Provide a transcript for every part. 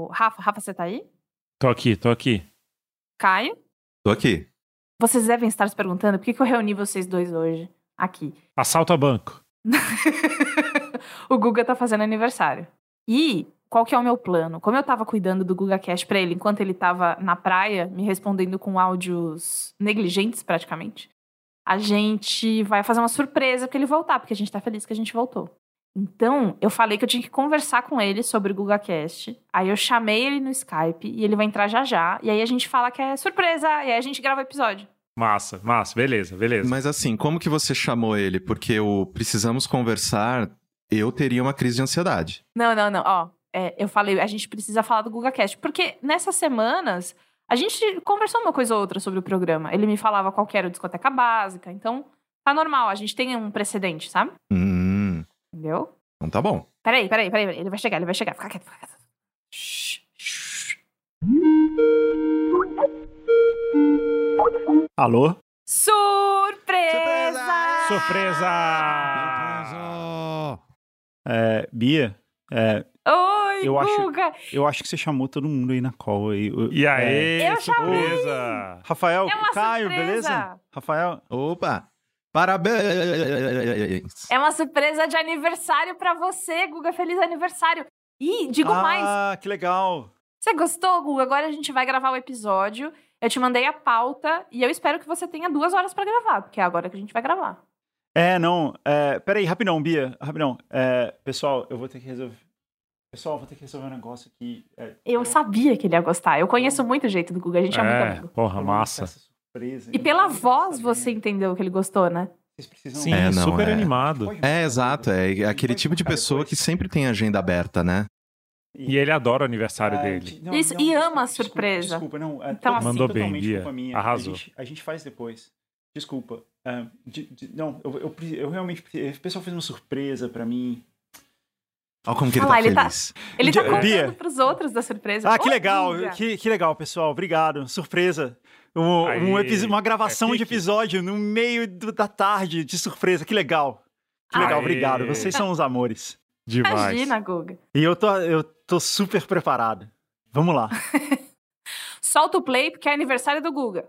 Rafa, você tá aí? Tô aqui. Caio? Tô aqui. Vocês devem estar se perguntando por que eu reuni vocês dois hoje aqui. Assalto a banco. O Guga tá fazendo aniversário. E qual que é o meu plano? Como eu tava cuidando do GugaCast pra ele enquanto ele tava na praia, me respondendo com áudios negligentes praticamente, a gente vai fazer uma surpresa pra ele voltar, porque a gente tá feliz que a gente voltou. Então, eu falei que eu tinha que conversar com ele sobre o GugaCast. Aí eu chamei ele no Skype e ele vai entrar já. E aí a gente fala que é surpresa. E aí a gente grava o episódio. Massa. Beleza. Mas assim, como que você chamou ele? Porque o precisamos conversar, eu teria uma crise de ansiedade. Não. Ó, eu falei, a gente precisa falar do GugaCast. Porque nessas semanas, a gente conversou uma coisa ou outra sobre o programa. Ele me falava qual que era o Discoteca Básica. Então, tá normal. A gente tem um precedente, sabe? Entendeu? Então tá bom. Peraí. Ele vai chegar. Fica quieto. Shhh. Alô? Surpresa! Bia? Oi, eu Guga! Eu acho que você chamou todo mundo aí na call. E aí, Eu surpresa! Rafael, É uma Caio, surpresa. Beleza? Rafael. Opa! Parabéns! É uma surpresa de aniversário pra você, Guga. Feliz aniversário! E digo mais. Ah, que legal! Você gostou, Guga? Agora a gente vai gravar o episódio. Eu te mandei a pauta e eu espero que você tenha 2 horas pra gravar, porque é agora que a gente vai gravar. Peraí, rapidão, Bia. Pessoal, eu vou ter que resolver. Vou ter que resolver um negócio aqui. Eu sabia que ele ia gostar. Eu conheço muito o jeito do Guga, a gente é muito amigo. Porra, massa. Surpresa, E pela voz você entendeu que ele gostou, né? Vocês precisam... Sim, super é. animado. Exato. É aquele tipo de pessoa que sempre tem agenda aberta, né? E ele adora o aniversário dele. Isso, e ama a surpresa. Desculpa, não. Então, assim, Mandou bem, Bia. Arrasou. A gente faz depois. Desculpa. Não, eu realmente... O pessoal fez uma surpresa pra mim. Olha como que ele Olha lá, tá ele feliz. Ele tá contando Bia. pros outros da surpresa. Ah, que Ô, legal. Guga. Que legal, pessoal. Obrigado. Surpresa. Uma gravação de episódio no meio da tarde de surpresa. Que legal. Que legal, obrigado. Vocês são os amores. Demais. Imagina, Guga. E eu tô super preparado. Vamos lá. Solta o play, porque é aniversário do Guga.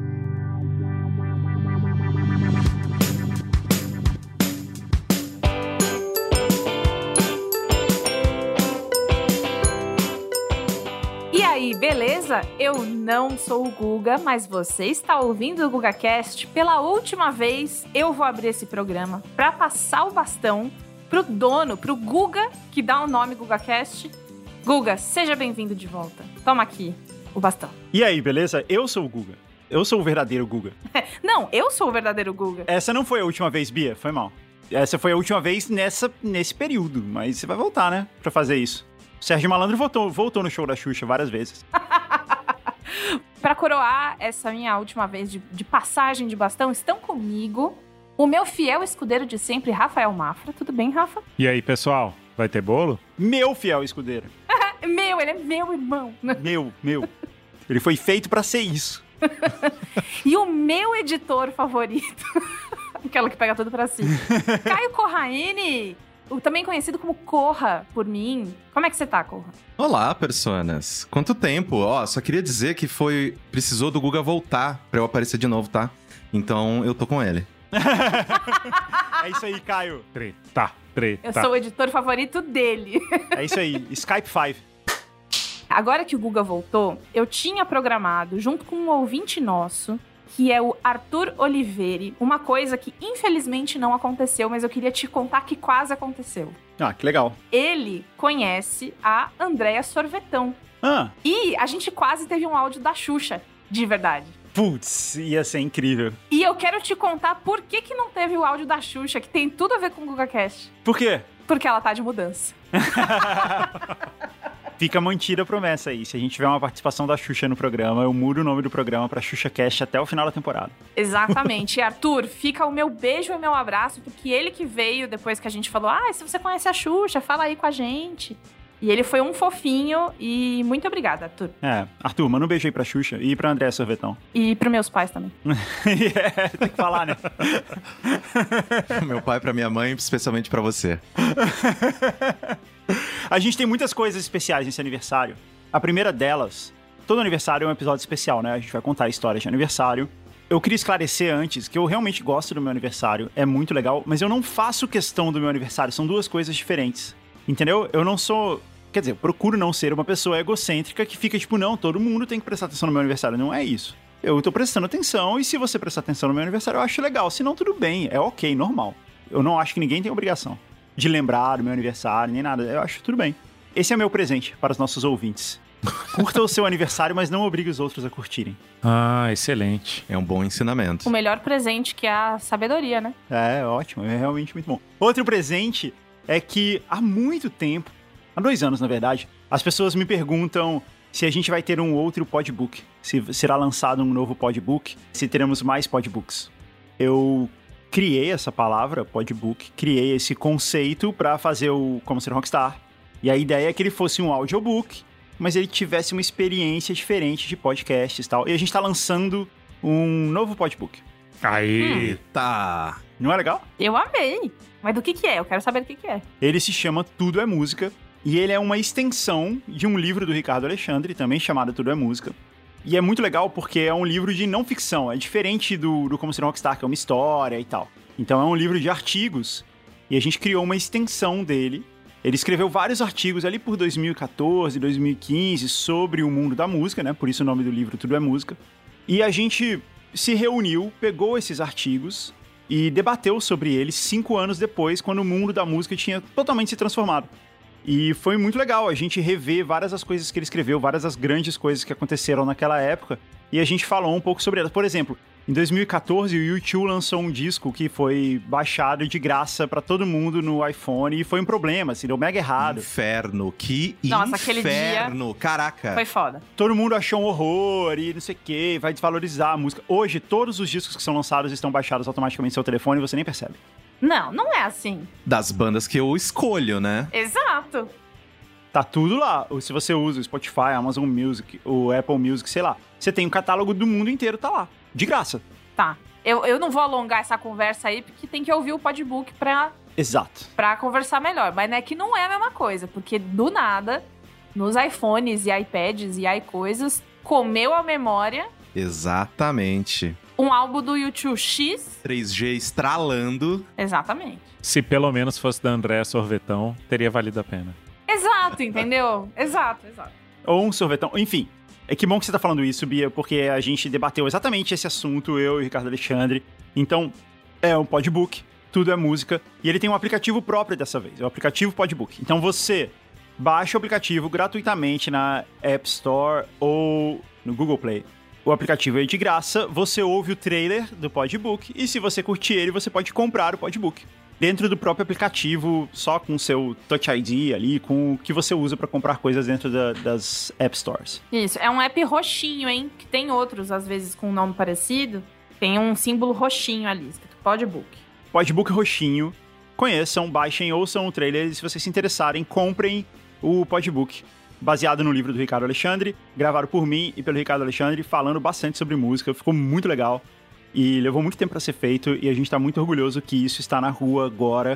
E aí, beleza? Eu não sou o Guga, mas você está ouvindo o GugaCast. Pela última vez, eu vou abrir esse programa para passar o bastão pro dono, pro Guga, que dá o nome GugaCast. Guga, seja bem-vindo de volta. Toma aqui o bastão. E aí, beleza? Eu sou o Guga. Eu sou o verdadeiro Guga. Não, eu sou o verdadeiro Guga. Essa não foi a última vez, Bia. Foi mal. Essa foi a última vez nesse período. Mas você vai voltar, né? Pra fazer isso. O Sérgio Malandro voltou no show da Xuxa várias vezes. Pra coroar essa minha última vez de passagem de bastão, estão comigo o meu fiel escudeiro de sempre, Rafael Mafra. Tudo bem, Rafa? E aí, pessoal? Vai ter bolo? Meu fiel escudeiro. Ele é meu irmão. Meu. Ele foi feito pra ser isso. E o meu editor favorito, aquela que pega tudo pra si, Caio Corraine, também conhecido como Corra por mim. Como é que você tá, Corra? Olá, personas. Quanto tempo? Só queria dizer que precisou do Guga voltar pra eu aparecer de novo, tá? Então eu tô com ele. É isso aí, Caio. Treta. Eu sou o editor favorito dele. É isso aí, Skype 5. Agora que o Guga voltou, eu tinha programado, junto com um ouvinte nosso, que é o Arthur Oliveira, uma coisa que infelizmente não aconteceu, mas eu queria te contar que quase aconteceu. Ah, que legal. Ele conhece a Andréa Sorvetão. E a gente quase teve um áudio da Xuxa, de verdade. Putz, ia ser incrível. E eu quero te contar por que não teve o áudio da Xuxa, que tem tudo a ver com o GugaCast. Por quê? Porque ela tá de mudança. Fica mantida a promessa aí. Se a gente tiver uma participação da Xuxa no programa, eu mudo o nome do programa pra XuxaCast até o final da temporada. Exatamente. E Arthur, fica o meu beijo e o meu abraço, porque ele que veio depois que a gente falou, se você conhece a Xuxa, fala aí com a gente. E ele foi um fofinho e muito obrigada, Arthur. Arthur, manda um beijo aí pra Xuxa e pra Andréa Sorvetão. E pros meus pais também. Tem que falar, né? Meu pai pra minha mãe, especialmente pra você. A gente tem muitas coisas especiais nesse aniversário. A primeira delas, todo aniversário é um episódio especial, né? A gente vai contar a história de aniversário. Eu queria esclarecer antes que eu realmente gosto do meu aniversário, é muito legal, mas eu não faço questão do meu aniversário, são duas coisas diferentes, entendeu? Eu não sou, quer dizer, eu procuro não ser uma pessoa egocêntrica que fica tipo, não, todo mundo tem que prestar atenção no meu aniversário, não é isso. Eu tô prestando atenção e se você prestar atenção no meu aniversário, eu acho legal, se não, tudo bem, é ok, normal. Eu não acho que ninguém tem obrigação de lembrar do meu aniversário, nem nada, eu acho tudo bem. Esse é o meu presente para os nossos ouvintes. Curta o seu aniversário, mas não obrigue os outros a curtirem. Ah, excelente. É um bom ensinamento. O melhor presente que é a sabedoria, né? É, ótimo, é realmente muito bom. Outro presente é que há muito tempo, há 2 anos na verdade, as pessoas me perguntam se a gente vai ter um outro podbook, se será lançado um novo podbook, se teremos mais podbooks. Eu criei essa palavra, podbook, criei esse conceito para fazer o Como Ser Rockstar, e a ideia é que ele fosse um audiobook, mas ele tivesse uma experiência diferente de podcasts e tal. E a gente tá lançando um novo podbook. Aí. Tá. Não é legal? Eu amei. Mas do que é? Eu quero saber do que é. Ele se chama Tudo é Música. E ele é uma extensão de um livro do Ricardo Alexandre, também chamado Tudo é Música. E é muito legal porque é um livro de não ficção. É diferente do Como Ser Rockstar, que é uma história e tal. Então é um livro de artigos. E a gente criou uma extensão dele. Ele escreveu vários artigos ali por 2014, 2015 sobre o mundo da música, né? Por isso o nome do livro Tudo é Música. E a gente se reuniu, pegou esses artigos e debateu sobre eles 5 anos depois, quando o mundo da música tinha totalmente se transformado. E foi muito legal a gente rever várias das coisas que ele escreveu, várias das grandes coisas que aconteceram naquela época. E a gente falou um pouco sobre elas. Por exemplo, em 2014, o U2 lançou um disco que foi baixado de graça pra todo mundo no iPhone e foi um problema, assim, deu mega errado. Inferno, que Nossa, aquele inferno, caraca. Foi foda. Todo mundo achou um horror e não sei o que, vai desvalorizar a música. Hoje, todos os discos que são lançados estão baixados automaticamente no seu telefone e você nem percebe. Não é assim. Das bandas que eu escolho, né? Exato. Tá tudo lá. Se você usa o Spotify, Amazon Music, o Apple Music, sei lá, você tem um catálogo do mundo inteiro, tá lá. De graça. Tá. Eu não vou alongar essa conversa aí, porque tem que ouvir o podbook Exato. pra conversar melhor. Mas é que não é a mesma coisa, porque do nada, nos iPhones e iPads e iCoisas, comeu a memória Exatamente. um álbum do U2 X. 3G estralando. Exatamente. Se pelo menos fosse da Andréa Sorvetão, teria valido a pena. Exato, entendeu? Exato. Ou um sorvetão. Enfim, é que bom que você tá falando isso, Bia, porque a gente debateu exatamente esse assunto, eu e o Ricardo Alexandre. Então, é um podbook, tudo é música, e ele tem um aplicativo próprio dessa vez, é o aplicativo Podbook. Então você baixa o aplicativo gratuitamente na App Store ou no Google Play. O aplicativo é de graça, você ouve o trailer do podbook, e se você curtir ele, você pode comprar o podbook. Dentro do próprio aplicativo, só com o seu Touch ID ali, com o que você usa para comprar coisas dentro das App Stores. Isso, é um app roxinho, hein? Que tem outros, às vezes, com um nome parecido. Tem um símbolo roxinho ali, escrito Podbook. Podbook roxinho. Conheçam, baixem, ouçam o trailer e se vocês se interessarem, comprem o Podbook. Baseado no livro do Ricardo Alexandre, gravado por mim e pelo Ricardo Alexandre, falando bastante sobre música. Ficou muito legal. E levou muito tempo para ser feito e a gente tá muito orgulhoso que isso está na rua agora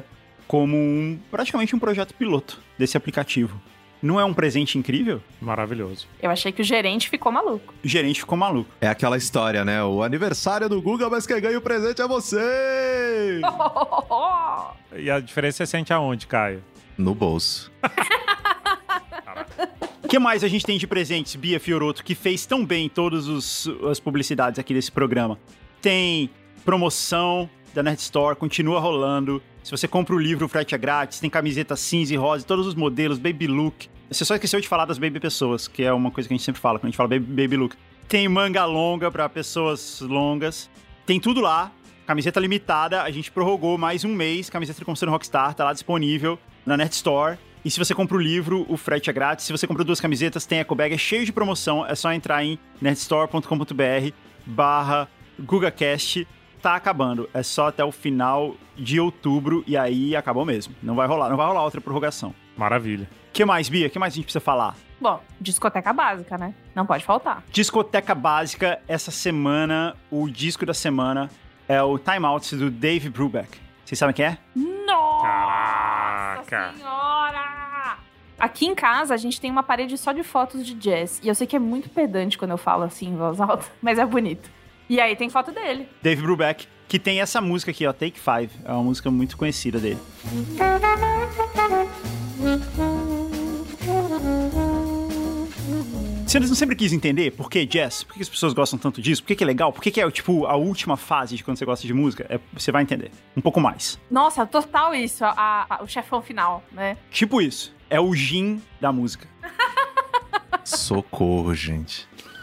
como praticamente um projeto piloto desse aplicativo. Não é um presente incrível? Maravilhoso. Eu achei que o gerente ficou maluco. O gerente ficou maluco. É aquela história, né? O aniversário do Guga, mas quem ganha o presente é você! E a diferença você sente aonde, Caio? No bolso. O que mais a gente tem de presentes, Bia Fioroto, que fez tão bem todas as publicidades aqui desse programa? Tem promoção da Nerd Store, continua rolando. Se você compra o livro, o frete é grátis. Tem camiseta cinza e rosa, todos os modelos, baby look. Você só esqueceu de falar das baby pessoas, que é uma coisa que a gente sempre fala quando a gente fala baby look. Tem manga longa pra pessoas longas. Tem tudo lá. Camiseta limitada, a gente prorrogou mais um mês. Camiseta de Como Ser Rockstar, tá lá disponível na Nerd Store. E se você compra o livro, o frete é grátis. Se você compra 2 camisetas, tem eco bag, é cheio de promoção. É só entrar em nerdstore.com.br/GugaCast. Tá acabando. É só até o final de outubro e aí acabou mesmo. Não vai rolar outra prorrogação. Maravilha. O que mais, Bia? O que mais a gente precisa falar? Bom, discoteca básica, né? Não pode faltar. Discoteca básica, essa semana, o disco da semana é o Time Out do Dave Brubeck. Vocês sabem quem é? Nossa Caraca. Senhora! Aqui em casa, a gente tem uma parede só de fotos de jazz. E eu sei que é muito pedante quando eu falo assim em voz alta, mas é bonito. E aí tem foto dele. Dave Brubeck, que tem essa música aqui, ó, Take 5. É uma música muito conhecida dele. Você não sempre quis entender por que jazz? Por que as pessoas gostam tanto disso? Por que é legal? Por que é, tipo, a última fase de quando você gosta de música? Você vai entender. Um pouco mais. Nossa, total isso. O chefão final, né? Tipo isso. É o gin da música. Socorro, gente.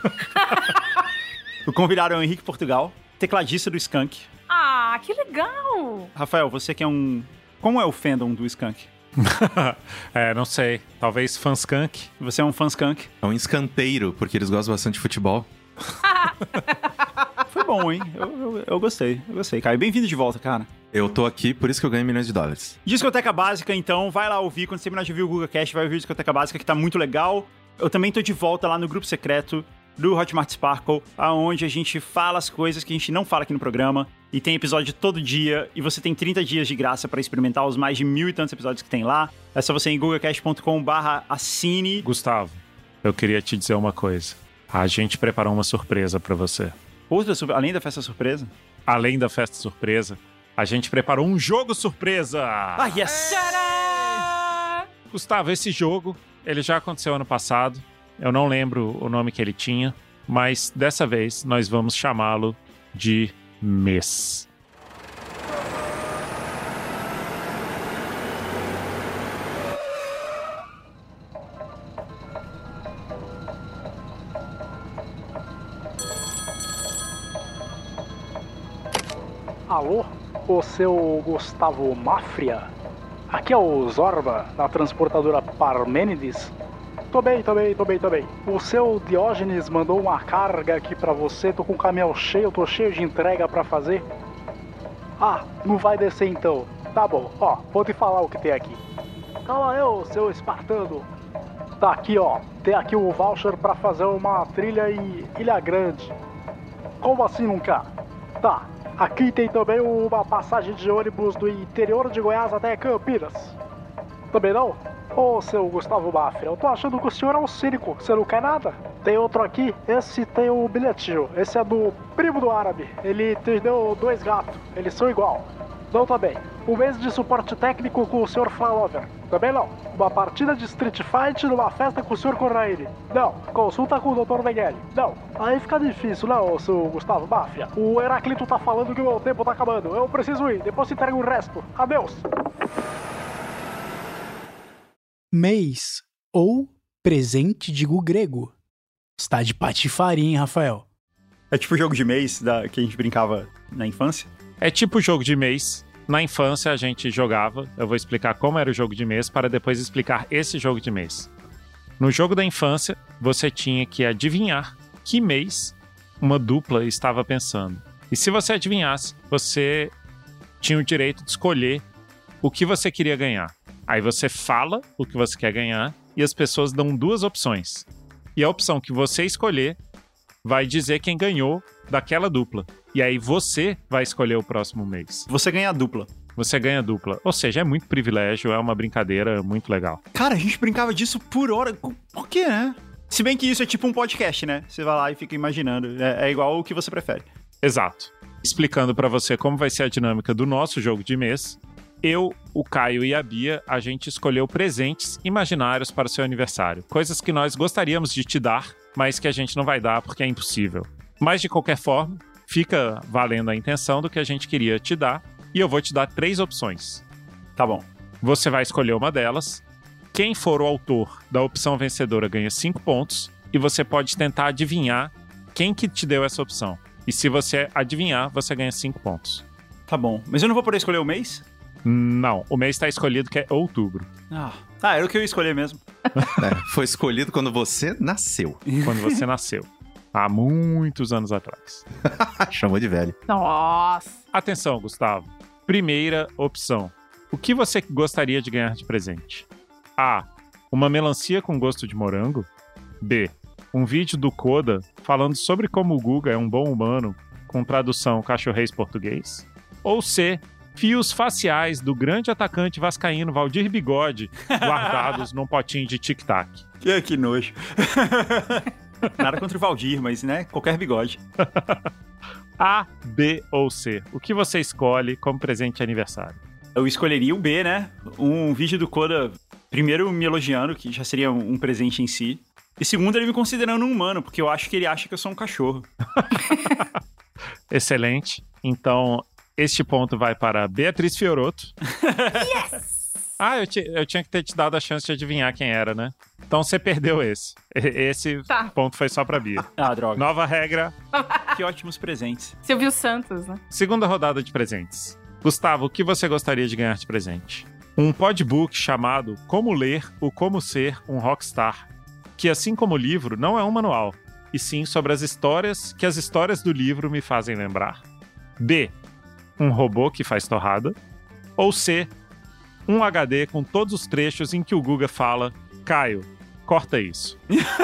O convidado é o Henrique Portugal, tecladista do Skank. Ah, que legal! Rafael, você que é um... Como é o fandom do Skank? Não sei. Talvez fanskunk. Você é um fã Skank? É um escanteiro, porque eles gostam bastante de futebol. Foi bom, hein? Eu gostei, Caio. Bem-vindo de volta, cara. Eu tô aqui, por isso que eu ganho milhões de dólares. Discoteca Básica, então, vai lá ouvir. Quando você terminar de ouvir o GugaCast, vai ouvir a Discoteca Básica, que tá muito legal. Eu também tô de volta lá no grupo secreto do Hotmart Sparkle, aonde a gente fala as coisas que a gente não fala aqui no programa, e tem episódio todo dia, e você tem 30 dias de graça pra experimentar os mais de 1.000 e tantos episódios que tem lá. É só você ir em gugacast.com/assine. Gustavo, eu queria te dizer uma coisa. A gente preparou uma surpresa pra você. Além da festa surpresa? Além da festa surpresa, a gente preparou um jogo surpresa! Ah, yes! Tcharam! Gustavo, esse jogo, ele já aconteceu ano passado. Eu não lembro o nome que ele tinha, mas dessa vez nós vamos chamá-lo de mês. Alô? O seu Gustavo Mafria? Aqui é o Zorba, da transportadora Parmênides. Tô bem. O seu Diógenes mandou uma carga aqui pra você, tô com o caminhão cheio, tô cheio de entrega pra fazer. Ah, não vai descer então. Tá bom, ó, vou te falar o que tem aqui. Calma eu, seu espartano. Tá aqui, ó, tem aqui o voucher pra fazer uma trilha em Ilha Grande. Como assim nunca? Tá, aqui tem também uma passagem de ônibus do interior de Goiás até Campinas. Também não? Ô, seu Gustavo Mafra, eu tô achando que o senhor é um cínico, você não quer nada? Tem outro aqui, esse tem o bilhetinho, esse é do primo do árabe, ele te deu 2 gatos, eles são igual. Não, também. Um mês de suporte técnico com o senhor Flalover, também não. Uma partida de Street Fight numa festa com o senhor Corraine, não. Consulta com o Dr. Mengele, não. Aí fica difícil, né, ô, seu Gustavo Mafia? O Heraclito tá falando que o meu tempo tá acabando, eu preciso ir, depois se entrega o resto. Adeus. Mês ou presente de grego. Está de patifaria, hein, Rafael? É tipo o jogo de mês que a gente brincava na infância? É tipo jogo de mês. Na infância a gente jogava. Eu vou explicar como era o jogo de mês para depois explicar esse jogo de mês. No jogo da infância, você tinha que adivinhar que mês uma dupla estava pensando. E se você adivinhasse, você tinha o direito de escolher o que você queria ganhar. Aí você fala o que você quer ganhar e as pessoas dão 2 opções. E a opção que você escolher vai dizer quem ganhou daquela dupla. E aí você vai escolher o próximo mês. Você ganha a dupla. Você ganha a dupla. Ou seja, é muito privilégio, é uma brincadeira muito legal. Cara, a gente brincava disso por hora. Por quê, né? Se bem que isso é tipo um podcast, né? Você vai lá e fica imaginando. É igual o que você prefere. Exato. Explicando pra você como vai ser a dinâmica do nosso jogo de mês. Eu, o Caio e a Bia, a gente escolheu presentes imaginários para o seu aniversário. Coisas que nós gostaríamos de te dar, mas que a gente não vai dar porque é impossível. Mas, de qualquer forma, fica valendo a intenção do que a gente queria te dar. E eu vou te dar 3 opções. Tá bom. Você vai escolher uma delas. Quem for o autor da opção vencedora ganha 5 pontos. E você pode tentar adivinhar quem que te deu essa opção. E se você adivinhar, você ganha 5 pontos. Tá bom. Mas eu não vou poder escolher o mês? Não, o mês está escolhido que é outubro. Era o que eu ia escolher mesmo. Foi escolhido quando você nasceu. Quando você nasceu. Há muitos anos atrás. Chamou de velho. Nossa! Atenção, Gustavo. Primeira opção. O que você gostaria de ganhar de presente? A. Uma melancia com gosto de morango. B. Um vídeo do Coda falando sobre como o Guga é um bom humano com tradução cachorrês português. Ou C. fios faciais do grande atacante vascaíno Valdir Bigode guardados num potinho de tic-tac. Que nojo. Nada contra o Valdir, mas, né, qualquer bigode. A, B ou C? O que você escolhe como presente de aniversário? Eu escolheria o B, né? Um vídeo do Koda, primeiro me elogiando, que já seria um presente em si. E segundo, ele me considerando um humano, porque eu acho que ele acha que eu sou um cachorro. Excelente. Então, este ponto vai para Beatriz Fiorotto. Yes! Ah, eu tinha que ter te dado a chance de adivinhar quem era, né? Então você perdeu esse. Esse ponto foi só pra Bia. Ah, droga. Nova regra. Que ótimos presentes. Silvio Santos, né? Segunda rodada de presentes. Gustavo, o que você gostaria de ganhar de presente? Um podbook chamado Como Ler ou Como Ser um Rockstar, que assim como o livro, não é um manual, e sim sobre as histórias que as histórias do livro me fazem lembrar. B. Um robô que faz torrada. Ou C. Um HD com todos os trechos em que o Guga fala: Caio, corta isso.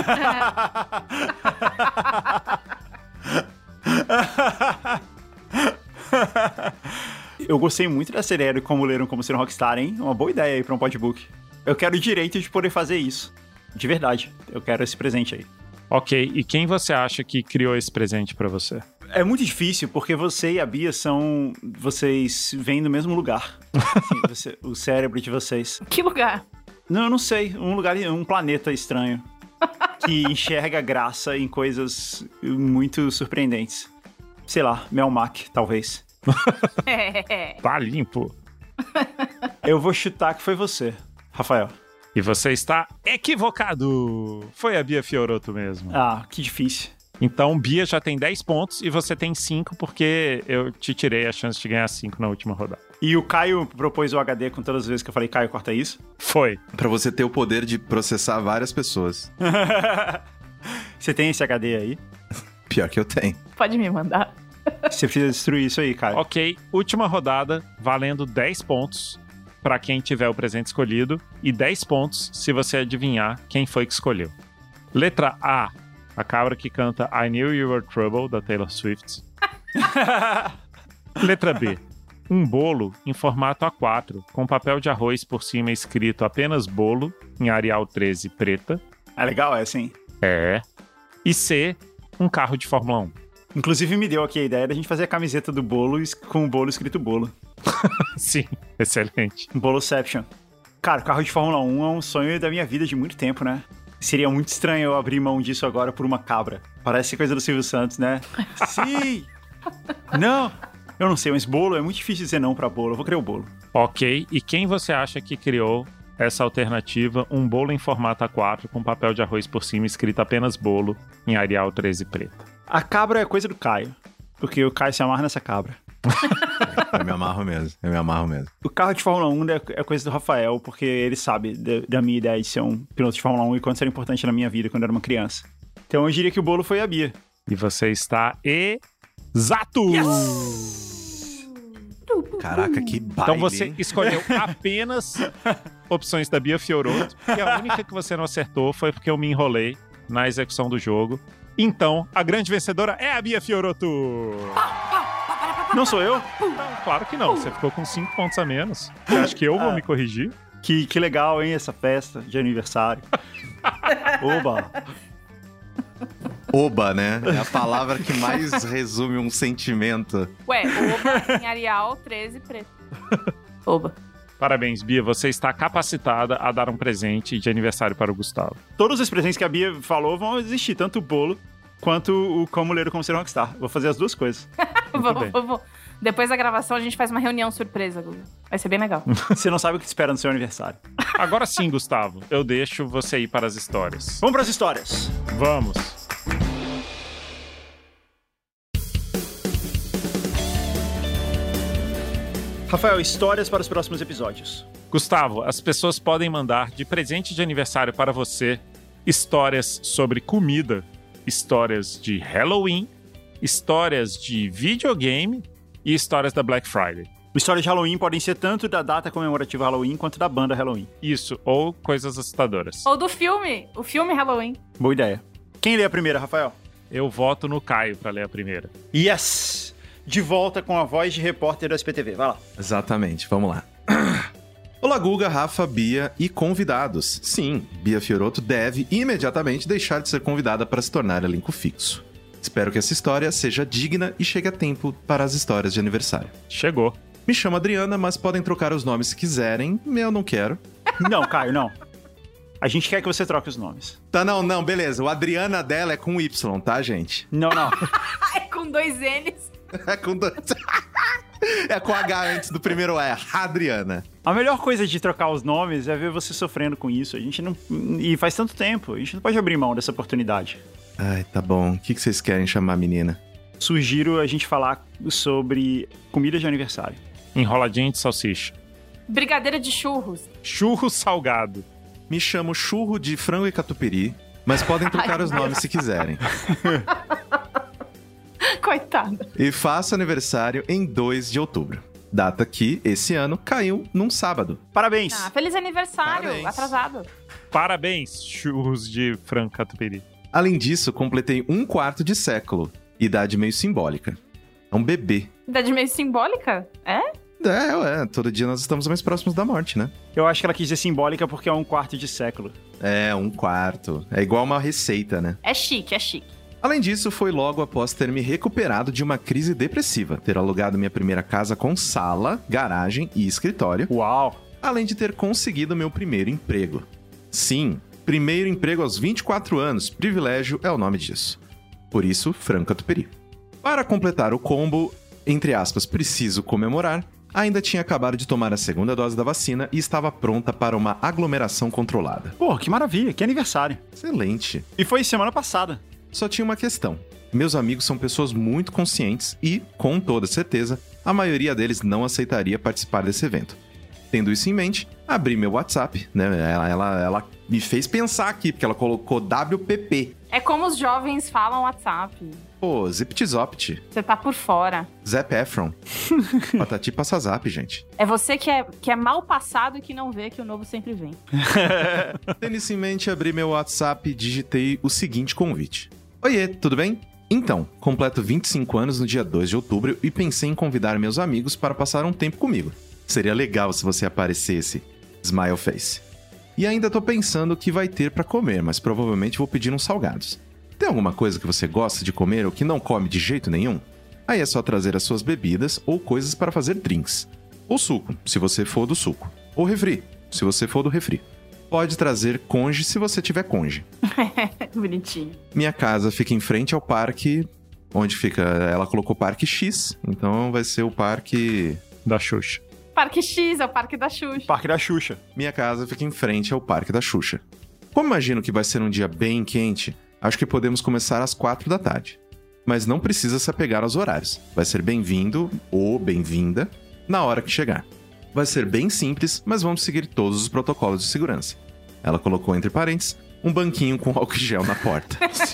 Eu gostei muito dessa ideia de Como Ler Como Ser um Rockstar, hein? Uma boa ideia aí pra um podbook. Eu quero o direito de poder fazer isso. De verdade. Eu quero esse presente aí. Ok, e quem você acha que criou esse presente pra você? É muito difícil, porque você e a Bia vocês vêm do mesmo lugar. Assim, o cérebro de vocês. Que lugar? Não, eu não sei. Um planeta estranho. Que enxerga graça em coisas muito surpreendentes. Sei lá, Melmac, talvez. Tá limpo. Eu vou chutar que foi você, Rafael. E você está equivocado. Foi a Bia Fiorotto mesmo. Ah, que difícil. Então, Bia já tem 10 pontos e você tem 5, porque eu te tirei a chance de ganhar 5 na última rodada. E o Caio propôs o HD com todas as vezes que eu falei, Caio, corta isso? Foi. Pra você ter o poder de processar várias pessoas. Você tem esse HD aí? Pior que eu tenho. Pode me mandar. Você precisa destruir isso aí, Caio. Ok, última rodada, valendo 10 pontos pra quem tiver o presente escolhido e 10 pontos se você adivinhar quem foi que escolheu. Letra A, a cabra que canta I Knew You Were Trouble, da Taylor Swift. Letra B, um bolo em formato A4, com papel de arroz por cima escrito apenas bolo, em Arial 13 preta. É legal essa, hein? É. E C, um carro de Fórmula 1. Inclusive me deu aqui a ideia da gente fazer a camiseta do bolo com o bolo escrito bolo. Sim, excelente. Boloception. Cara, o carro de Fórmula 1 é um sonho da minha vida de muito tempo, né? Seria muito estranho eu abrir mão disso agora por uma cabra. Parece coisa do Silvio Santos, né? Sim! Não! Eu não sei, mas bolo é muito difícil dizer não pra bolo. Eu vou criar o bolo. Ok, e quem você acha que criou essa alternativa, um bolo em formato A4 com papel de arroz por cima escrito apenas bolo, em Arial 13 preta? A cabra é coisa do Caio, porque o Caio se amarra nessa cabra. Eu me amarro mesmo. O carro de Fórmula 1 é coisa do Rafael, porque ele sabe da minha ideia de ser um piloto de Fórmula 1 e quanto isso era importante na minha vida quando eu era uma criança. Então eu diria que o bolo foi a Bia. E você está exato! Caraca, que baile, Então você hein? escolheu apenas opções da Bia Fiorotto, e a única que você não acertou foi porque eu me enrolei na execução do jogo. Então, a grande vencedora é a Bia Fiorotto! Não sou eu? Não, claro que não. Você ficou com 5 pontos a menos. Você acha que eu vou me corrigir? Que legal, hein, essa festa de aniversário. Oba! Oba, né? É a palavra que mais resume um sentimento. Ué, Oba em Arial 13 preto. Oba. Parabéns, Bia. Você está capacitada a dar um presente de aniversário para o Gustavo. Todos os presentes que a Bia falou vão existir, tanto o bolo quanto o Como Ler Como Ser um Rockstar. Vou fazer as duas coisas. Vou. Depois da gravação, a gente faz uma reunião surpresa, Guga. Vai ser bem legal. Você não sabe o que te espera no seu aniversário. Agora sim, Gustavo. Eu deixo você ir para as histórias. Vamos para as histórias. Vamos. Rafael, histórias para os próximos episódios. Gustavo, as pessoas podem mandar de presente de aniversário para você histórias sobre comida, histórias de Halloween, histórias de videogame e histórias da Black Friday. Histórias de Halloween podem ser tanto da data comemorativa Halloween quanto da banda Halloween. Isso, ou coisas assustadoras. Ou do filme, o filme Halloween. Boa ideia. Quem lê a primeira, Rafael? Eu voto no Caio para ler a primeira. Yes! de volta com a voz de repórter do SPTV. Vai lá. Exatamente, vamos lá. Olá, Guga, Rafa, Bia e convidados. Sim, Bia Fiorotto deve imediatamente deixar de ser convidada para se tornar elenco fixo. Espero que essa história seja digna e chegue a tempo para as histórias de aniversário. Chegou. Me chamo Adriana, mas podem trocar os nomes se quiserem. Eu não quero. Não, Caio, não. A gente quer que você troque os nomes. Tá, não, beleza. O Adriana dela é com Y, tá, gente? Não. É com 2 N's. É com dois... É com H antes do primeiro E. Adriana. A melhor coisa de trocar os nomes é ver você sofrendo com isso. A gente não... E faz tanto tempo. A gente não pode abrir mão dessa oportunidade. Ai, tá bom. O que vocês querem chamar a menina? Sugiro a gente falar sobre comida de aniversário. Enroladinho de salsicha. Brigadeira de churros. Churro salgado. Me chamo Churro de Frango e Catupiry, mas podem trocar os nomes se quiserem. Coitada. E faço aniversário em 2 de outubro. Data que, esse ano, caiu num sábado. Parabéns! Feliz aniversário. Parabéns. Atrasado. Parabéns, churros de frango catupiry. Além disso, completei 1/4 de século. Idade meio simbólica. É um bebê. Idade meio simbólica? É? Todo dia nós estamos mais próximos da morte, né? Eu acho que ela quis dizer simbólica porque é 1/4 de século. É, 1/4. É igual uma receita, né? É chique. Além disso, foi logo após ter me recuperado de uma crise depressiva, ter alugado minha primeira casa com sala, garagem e escritório, Uau! além de ter conseguido meu primeiro emprego. Sim, primeiro emprego aos 24 anos, privilégio é o nome disso. Por isso, frango catupiry. Para completar o combo, entre aspas, preciso comemorar, ainda tinha acabado de tomar a segunda dose da vacina e estava pronta para uma aglomeração controlada. Pô, que maravilha, que aniversário. Excelente. E foi semana passada. Só tinha uma questão. Meus amigos são pessoas muito conscientes e, com toda certeza, a maioria deles não aceitaria participar desse evento. Tendo isso em mente, abri meu WhatsApp, né? Ela me fez pensar aqui, porque ela colocou WPP. É como os jovens falam WhatsApp. Pô, Ziptzopt, Você tá por fora. Zac Efron. Patati passa zap, gente. É você que é mal passado e que não vê que o novo sempre vem. Tendo isso em mente, abri meu WhatsApp e digitei o seguinte convite. Oiê, tudo bem? Então, completo 25 anos no dia 2 de outubro e pensei em convidar meus amigos para passar um tempo comigo. Seria legal se você aparecesse. Smile face. E ainda tô pensando o que vai ter pra comer, mas provavelmente vou pedir uns salgados. Tem alguma coisa que você gosta de comer ou que não come de jeito nenhum? Aí é só trazer as suas bebidas ou coisas para fazer drinks. Ou suco, se você for do suco. Ou refri, se você for do refri. Pode trazer conge se você tiver conge. Bonitinho. Minha casa fica em frente ao parque... Onde fica... Ela colocou Parque X, então vai ser o parque... Da Xuxa. Parque X é o Parque da Xuxa. Parque da Xuxa. Minha casa fica em frente ao Parque da Xuxa. Como imagino que vai ser um dia bem quente, acho que podemos começar às 4 da tarde. Mas não precisa se apegar aos horários. Vai ser bem-vindo ou bem-vinda na hora que chegar. Vai ser bem simples, mas vamos seguir todos os protocolos de segurança. Ela colocou entre parênteses um banquinho com álcool gel na porta. Sim.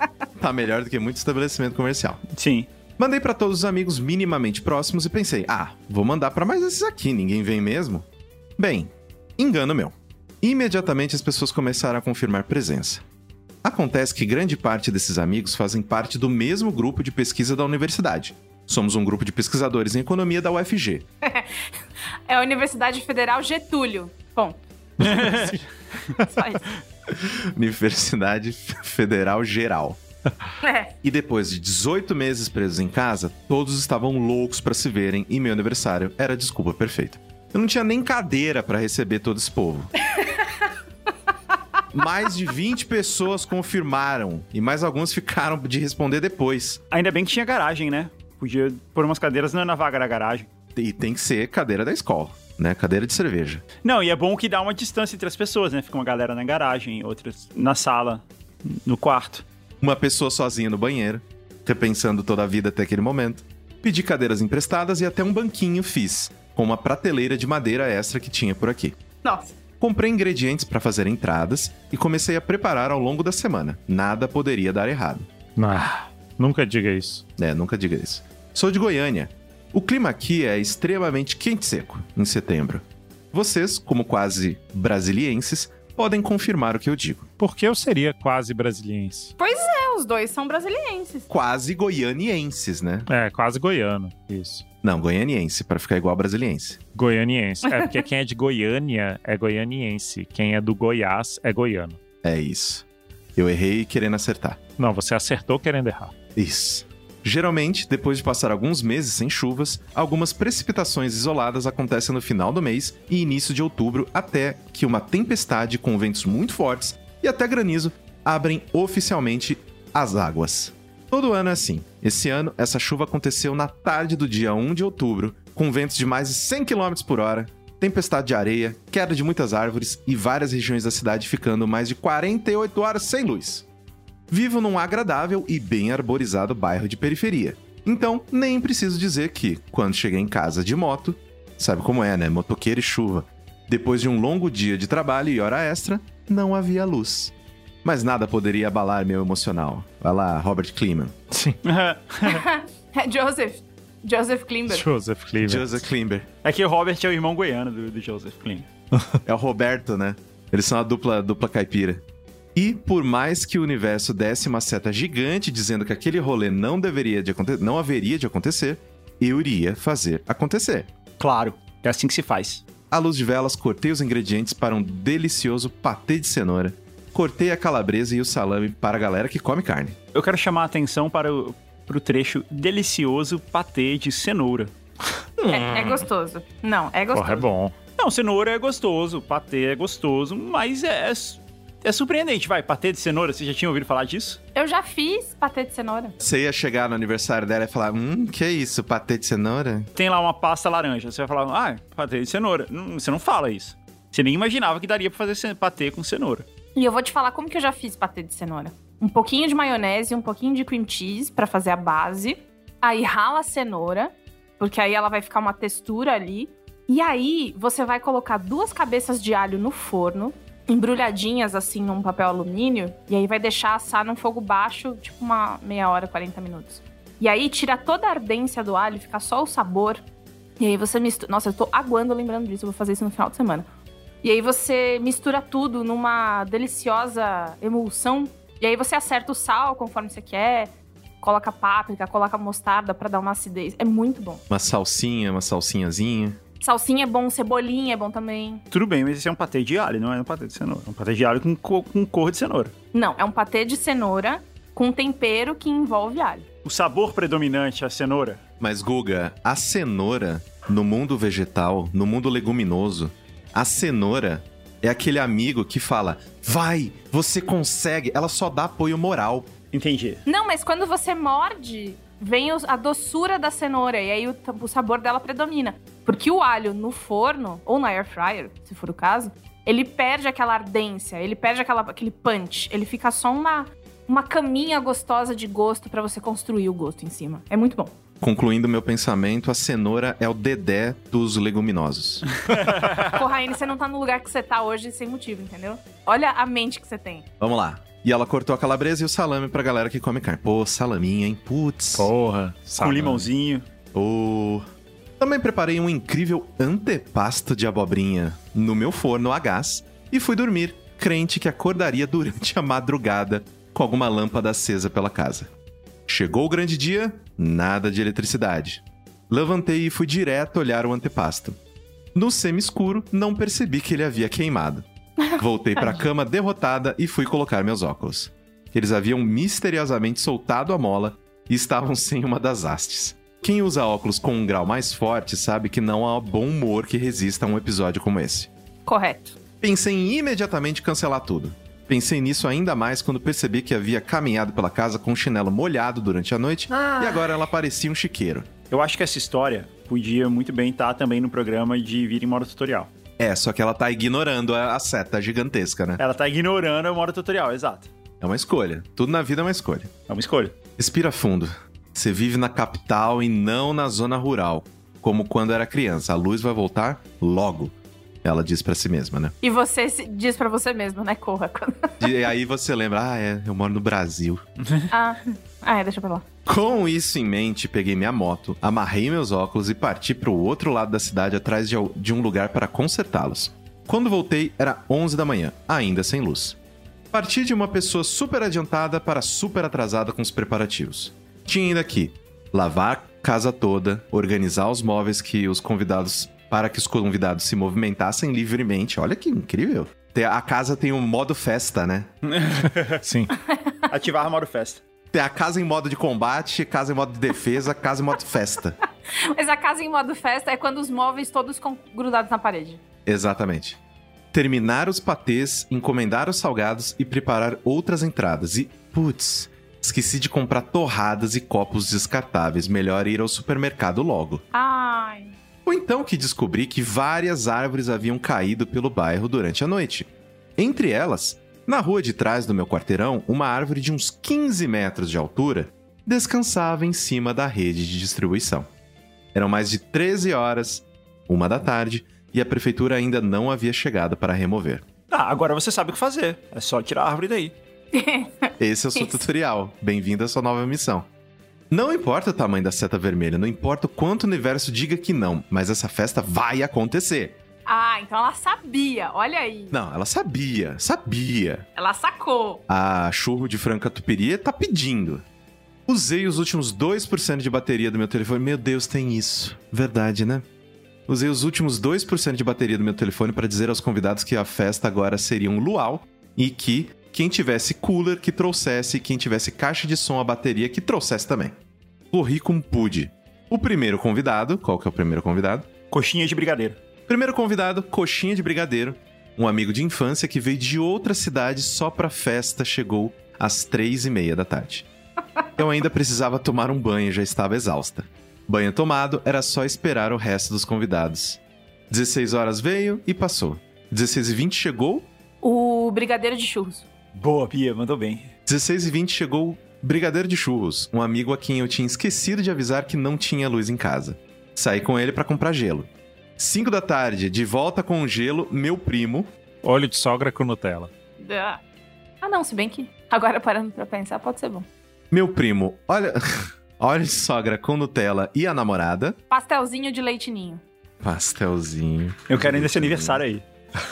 Tá melhor do que muito estabelecimento comercial. Sim. Mandei pra todos os amigos minimamente próximos e pensei, vou mandar pra mais esses aqui, ninguém vem mesmo? Bem, engano meu. Imediatamente as pessoas começaram a confirmar presença. Acontece que grande parte desses amigos fazem parte do mesmo grupo de pesquisa da universidade. Somos um grupo de pesquisadores em economia da UFG. É a Universidade Federal Getúlio. Bom. Só isso. Universidade Federal Geral. É. E depois de 18 meses presos em casa, todos estavam loucos pra se verem e meu aniversário era a desculpa perfeita. Eu não tinha nem cadeira pra receber todo esse povo. Mais de 20 pessoas confirmaram e mais alguns ficaram de responder depois. Ainda bem que tinha garagem, né? Podia pôr umas cadeiras na vaga da garagem. E tem que ser cadeira da escola, né? Cadeira de cerveja. Não, e é bom que dá uma distância entre as pessoas, né? Fica uma galera na garagem, outras na sala, no quarto. Uma pessoa sozinha no banheiro, repensando toda a vida até aquele momento. Pedi cadeiras emprestadas e até um banquinho fiz, com uma prateleira de madeira extra que tinha por aqui. Nossa. Comprei ingredientes para fazer entradas e comecei a preparar ao longo da semana. Nada poderia dar errado. Nunca diga isso. Nunca diga isso. Sou de Goiânia. O clima aqui é extremamente quente e seco em setembro. Vocês, como quase brasilienses, podem confirmar o que eu digo. Porque eu seria quase brasiliense. Pois é, os dois são brasilienses. Quase goianienses, né? É, quase goiano, isso. Não, goianiense, pra ficar igual brasiliense. Goianiense. É porque quem é de Goiânia é goianiense. Quem é do Goiás é goiano. É isso. Eu errei querendo acertar. Não, você acertou querendo errar. Isso. Geralmente, depois de passar alguns meses sem chuvas, algumas precipitações isoladas acontecem no final do mês e início de outubro, até que uma tempestade com ventos muito fortes e até granizo abrem oficialmente as águas. Todo ano é assim. Esse ano, essa chuva aconteceu na tarde do dia 1 de outubro, com ventos de mais de 100 km por hora, tempestade de areia, queda de muitas árvores e várias regiões da cidade ficando mais de 48 horas sem luz. Vivo num agradável e bem arborizado bairro de periferia. Então, nem preciso dizer que, quando cheguei em casa de moto, sabe como é, né? Motoqueiro e chuva. Depois de um longo dia de trabalho e hora extra, não havia luz. Mas nada poderia abalar meu emocional. Vai lá, Robert Kliman. Sim. Joseph Klimber. Joseph Cleaver. Joseph Klimber. É que o Robert é o irmão goiano do Joseph Klimber. É o Roberto, né? Eles são a dupla caipira. E, por mais que o universo desse uma seta gigante dizendo que aquele rolê não haveria de acontecer, eu iria fazer acontecer. Claro, é assim que se faz. À luz de velas, cortei os ingredientes para um delicioso patê de cenoura. Cortei a calabresa e o salame para a galera que come carne. Eu quero chamar a atenção para o trecho delicioso patê de cenoura. É gostoso. Não, é gostoso. Porra, é bom. Não, cenoura é gostoso, patê é gostoso, mas é surpreendente. Vai, patê de cenoura, você já tinha ouvido falar disso? Eu já fiz patê de cenoura. Você ia chegar no aniversário dela e falar, que é isso, patê de cenoura? Tem lá uma pasta laranja, você vai falar, patê de cenoura. Você não fala isso. Você nem imaginava que daria pra fazer patê com cenoura. E eu vou te falar como que eu já fiz patê de cenoura. Um pouquinho de maionese, um pouquinho de cream cheese pra fazer a base. Aí rala a cenoura, porque aí ela vai ficar uma textura ali. E aí você vai colocar 2 cabeças de alho no forno, embrulhadinhas assim num papel alumínio, e aí vai deixar assar num fogo baixo, tipo uma meia hora, 40 minutos. E aí tira toda a ardência do alho, fica só o sabor. E aí você mistura... Nossa, eu tô aguando lembrando disso, eu vou fazer isso no final de semana. E aí você mistura tudo numa deliciosa emulsão. E aí você acerta o sal conforme você quer. Coloca páprica, coloca mostarda pra dar uma acidez. É muito bom. Uma salsinhazinha. Salsinha é bom, cebolinha é bom também. Tudo bem, mas esse é um patê de alho, não é um patê de cenoura. É um patê de alho com cor de cenoura. Não, é um patê de cenoura com tempero que envolve alho. O sabor predominante é a cenoura. Mas, Guga, a cenoura, no mundo vegetal, no mundo leguminoso, a cenoura é aquele amigo que fala, vai, você consegue, ela só dá apoio moral. Entendi. Não, mas quando você morde, vem a doçura da cenoura e aí o sabor dela predomina. Porque o alho no forno, ou na air fryer, se for o caso, ele perde aquela ardência, ele perde aquele punch. Ele fica só uma caminha gostosa de gosto pra você construir o gosto em cima. É muito bom. Concluindo meu pensamento, a cenoura é o dedé dos leguminosos. Corraine, você não tá no lugar que você tá hoje sem motivo, entendeu? Olha a mente que você tem. Vamos lá. E ela cortou a calabresa e o salame pra galera que come carne. Pô, salaminha, hein? Putz. Porra. Com limãozinho. Também preparei um incrível antepasto de abobrinha no meu forno a gás e fui dormir, crente que acordaria durante a madrugada com alguma lâmpada acesa pela casa. Chegou o grande dia, nada de eletricidade. Levantei e fui direto olhar o antepasto. No semi-escuro, não percebi que ele havia queimado. Voltei pra cama derrotada e fui colocar meus óculos. Eles haviam misteriosamente soltado a mola e estavam sem uma das hastes. Quem usa óculos com um grau mais forte sabe que não há bom humor que resista a um episódio como esse. Correto. Pensei em imediatamente cancelar tudo. Pensei nisso ainda mais quando percebi que havia caminhado pela casa com um chinelo molhado durante a noite e agora ela parecia um chiqueiro. Eu acho que essa história podia muito bem estar também no programa de Vira em Modo Tutorial. É, só que ela tá ignorando a seta gigantesca, né? Ela tá ignorando o modo tutorial, exato. É uma escolha. Tudo na vida é uma escolha. É uma escolha. Respira fundo. Você vive na capital e não na zona rural. Como quando era criança. A luz vai voltar logo. Ela diz pra si mesma, né? E você diz pra você mesmo, né? Corra. E aí você lembra, eu moro no Brasil. Deixa pra lá. Com isso em mente, peguei minha moto, amarrei meus óculos e parti pro outro lado da cidade atrás de um lugar para consertá-los. Quando voltei, era 11 da manhã, ainda sem luz. Parti de uma pessoa super adiantada para super atrasada com os preparativos. Tinha ainda que lavar a casa toda, organizar os móveis para que os convidados se movimentassem livremente. Olha que incrível. A casa tem um modo festa, né? Sim. Ativar o modo festa. Tem a casa em modo de combate, casa em modo de defesa, casa em modo festa. Mas a casa em modo festa é quando os móveis todos ficam grudados na parede. Exatamente. Terminar os patês, encomendar os salgados e preparar outras entradas. E, putz, esqueci de comprar torradas e copos descartáveis. Melhor ir ao supermercado logo. Ai. Foi então que descobri que várias árvores haviam caído pelo bairro durante a noite. Entre elas, na rua de trás do meu quarteirão, uma árvore de uns 15 metros de altura descansava em cima da rede de distribuição. Eram mais de 13 horas, 1 da tarde, e a prefeitura ainda não havia chegado para remover. Agora você sabe o que fazer. É só tirar a árvore daí. Esse é o seu tutorial. Bem-vindo à sua nova missão. Não importa o tamanho da seta vermelha, não importa o quanto o universo diga que não, mas essa festa vai acontecer. Então ela sabia, olha aí. Não, ela sabia. Ela sacou. A churro de frango catupiry tá pedindo. Usei os últimos 2% de bateria do meu telefone. Meu Deus, tem isso. Verdade, né? Usei os últimos 2% de bateria do meu telefone para dizer aos convidados que a festa agora seria um luau e que quem tivesse cooler que trouxesse, quem tivesse caixa de som a bateria que trouxesse também. Corri como pude. O primeiro convidado, qual que é o primeiro convidado? Coxinha de brigadeiro. Primeiro convidado, coxinha de brigadeiro. Um amigo de infância que veio de outra cidade só pra festa chegou às 3:30 da tarde. Eu ainda precisava tomar um banho, já estava exausta. Banho tomado, era só esperar o resto dos convidados. 16 horas veio e passou. 16h20 chegou... O brigadeiro de churros. Boa, Pia, mandou bem. 16h20 chegou brigadeiro de churros, um amigo a quem eu tinha esquecido de avisar que não tinha luz em casa. Saí com ele pra comprar gelo. 5 da tarde, de volta com o gelo, meu primo... Olho de sogra com Nutella. Não, se bem que agora parando pra pensar, pode ser bom. Meu primo, olha de sogra com Nutella e a namorada. Pastelzinho de leite ninho. Pastelzinho. Eu quero ainda esse aniversário aí.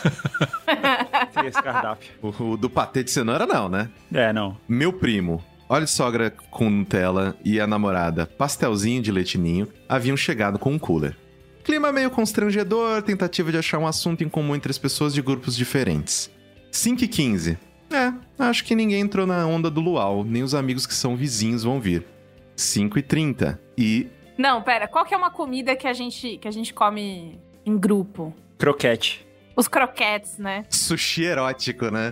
Tem esse cardápio. O do patê de cenoura não, né? Não. Meu primo, olha de sogra com Nutella e a namorada, pastelzinho de leite ninho, haviam chegado com um cooler. Clima meio constrangedor, tentativa de achar um assunto em comum entre as pessoas de grupos diferentes. 5h15. Acho que ninguém entrou na onda do luau, nem os amigos que são vizinhos vão vir. 5h30 e... Não, pera, qual que é uma comida que a gente come em grupo? Croquete. Os croquetes, né? Sushi erótico, né?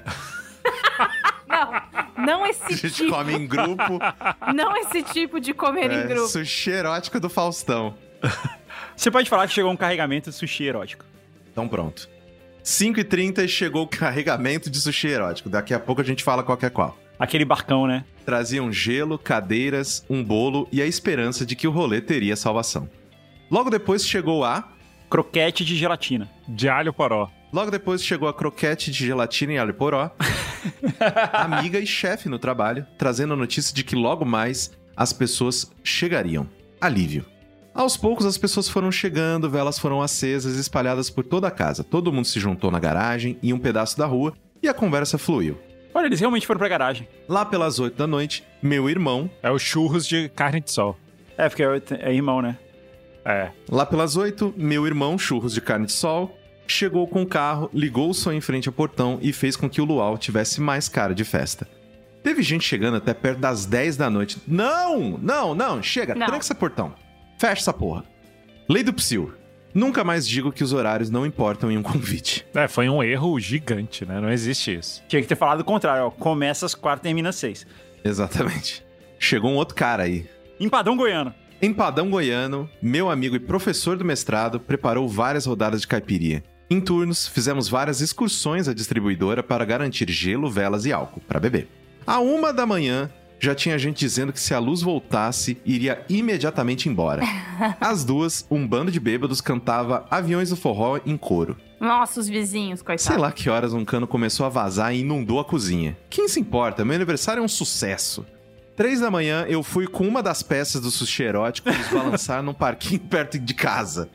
Não esse A gente tipo. come em grupo. Não esse tipo de comer em grupo. Sushi erótico do Faustão. Você pode falar que chegou um carregamento de sushi erótico. Então pronto. 5h30 e chegou o carregamento de sushi erótico. Daqui a pouco a gente fala qual que é qual. Aquele barcão, né? Traziam gelo, cadeiras, um bolo e a esperança de que o rolê teria salvação. Logo depois chegou a... Croquete de gelatina. De alho poró. Logo depois chegou a croquete de gelatina e alho poró. Amiga e chefe no trabalho, trazendo a notícia de que logo mais as pessoas chegariam. Alívio. Aos poucos as pessoas foram chegando, velas foram acesas, espalhadas por toda a casa. Todo mundo se juntou na garagem, em um pedaço da rua, e a conversa fluiu. Olha, eles realmente foram pra garagem. Lá pelas 8 da noite, meu irmão... É o churros de carne de sol. Porque é irmão, né? Lá pelas 8, meu irmão, churros de carne de sol, chegou com o carro, ligou o som em frente ao portão e fez com que o luau tivesse mais cara de festa. Teve gente chegando até perto das 10 da noite. Não, chega, tranca esse portão. Fecha essa porra. Lei do Psyu. Nunca mais digo que os horários não importam em um convite. Foi um erro gigante, né? Não existe isso. Tinha que ter falado o contrário, ó. Começa às 4 e termina às 6. Exatamente. Chegou um outro cara aí. Empadão Goiano. Empadão Goiano, meu amigo e professor do mestrado, preparou várias rodadas de caipirinha. Em turnos, fizemos várias excursões à distribuidora para garantir gelo, velas e álcool para beber. À 1 da manhã, já tinha gente dizendo que se a luz voltasse, iria imediatamente embora. Às 2, um bando de bêbados cantava Aviões do Forró em coro. Nossa, os vizinhos, coitados. Sei lá que horas um cano começou a vazar e inundou a cozinha. Quem se importa? Meu aniversário é um sucesso. 3 da manhã, eu fui com uma das peças do sushi erótico desbalançar num parquinho perto de casa.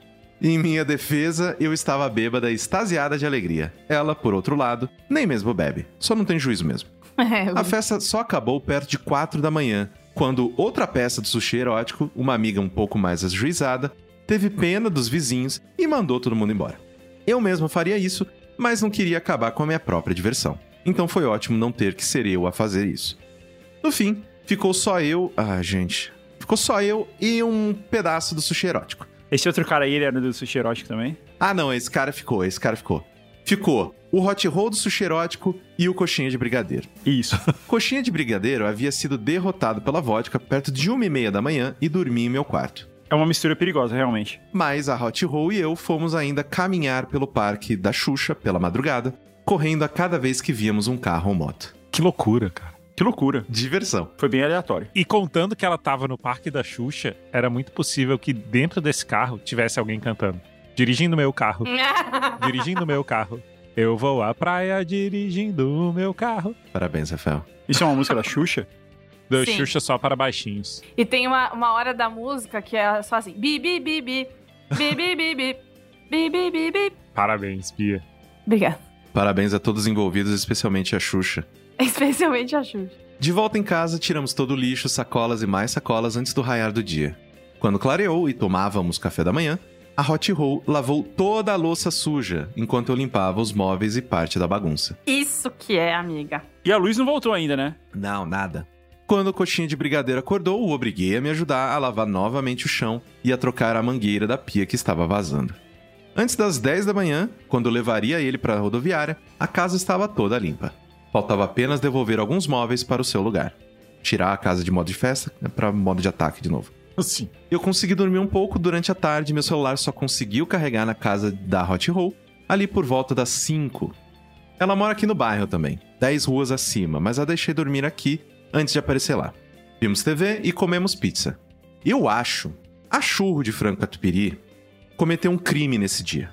Em minha defesa, eu estava bêbada e extasiada de alegria. Ela, por outro lado, nem mesmo bebe. Só não tem juízo mesmo. A festa só acabou perto de 4 da manhã, quando outra peça do sushi erótico, uma amiga um pouco mais ajuizada, teve pena dos vizinhos e mandou todo mundo embora. Eu mesmo faria isso, mas não queria acabar com a minha própria diversão. Então foi ótimo não ter que ser eu a fazer isso. No fim, ficou só eu... Ficou só eu e um pedaço do sushi erótico. Esse outro cara aí, ele era do sushi erótico também? Ah, não, esse cara ficou. Ficou o hot roll do sushi erótico e o coxinha de brigadeiro. Isso. Coxinha de brigadeiro havia sido derrotado pela vodka perto de 1h30 da manhã e dormi em meu quarto. É uma mistura perigosa, realmente. Mas a hot roll e eu fomos ainda caminhar pelo parque da Xuxa pela madrugada, correndo a cada vez que víamos um carro ou moto. Que loucura, cara. Que loucura. Diversão. Foi bem aleatório. E contando que ela tava no Parque da Xuxa, era muito possível que dentro desse carro tivesse alguém cantando. Dirigindo meu carro. Dirigindo meu carro. Eu vou à praia dirigindo o meu carro. Parabéns, Rafael. Isso é uma música da Xuxa? Da Sim. Xuxa só para baixinhos. E tem uma hora da música que é só assim: bi, bi, bi, bi, bi, bi, bi, bi, bi, bi, bi, bi. Parabéns, Bia. Obrigada. Parabéns a todos os envolvidos, especialmente a Xuxa. Especialmente a Xuxa. De volta em casa, tiramos todo o lixo, sacolas e mais sacolas antes do raiar do dia. Quando clareou e tomávamos café da manhã, a hot roll lavou toda a louça suja, enquanto eu limpava os móveis e parte da bagunça. Isso que é, amiga. E a luz não voltou ainda, né? Não, nada. Quando o coxinha de brigadeiro acordou, o obriguei a me ajudar a lavar novamente o chão e a trocar a mangueira da pia que estava vazando. Antes das 10 da manhã, quando eu levaria ele para a rodoviária, a casa estava toda limpa. Faltava apenas devolver alguns móveis para o seu lugar. Tirar a casa de modo de festa para modo de ataque de novo. Sim. Eu consegui dormir um pouco durante a tarde e meu celular só conseguiu carregar na casa da hot roll ali por volta das 5. Ela mora aqui no bairro também, 10 ruas acima, mas a deixei dormir aqui antes de aparecer lá. Vimos TV e comemos pizza. Eu acho, a Churro de Frango Catupiry cometeu um crime nesse dia.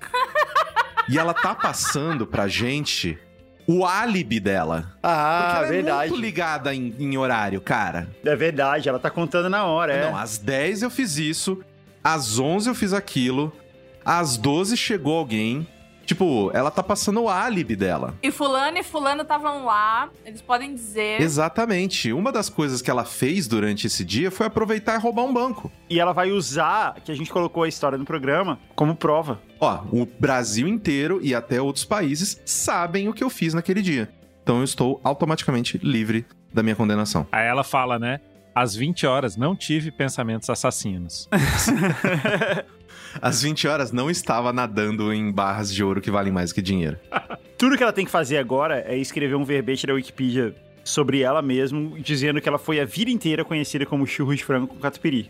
E ela tá passando pra gente o álibi dela. Ah, Porque ela verdade. é muito ligada em horário, cara. É verdade, ela tá contando na hora, é. Não, às 10 eu fiz isso, às 11 eu fiz aquilo, às 12 chegou alguém. Tipo, ela tá passando o álibi dela. E fulano estavam lá, eles podem dizer... Exatamente. Uma das coisas que ela fez durante esse dia foi aproveitar e roubar um banco. E ela vai usar, que a gente colocou a história no programa, como prova. Ó, o Brasil inteiro e até outros países sabem o que eu fiz naquele dia. Então eu estou automaticamente livre da minha condenação. Aí ela fala, né? Às 20 horas não tive pensamentos assassinos. Às 20 horas não estava nadando em barras de ouro que valem mais que dinheiro. Tudo que ela tem que fazer agora é escrever um verbete da Wikipedia sobre ela mesma, dizendo que ela foi a vida inteira conhecida como churro de frango com catupiry.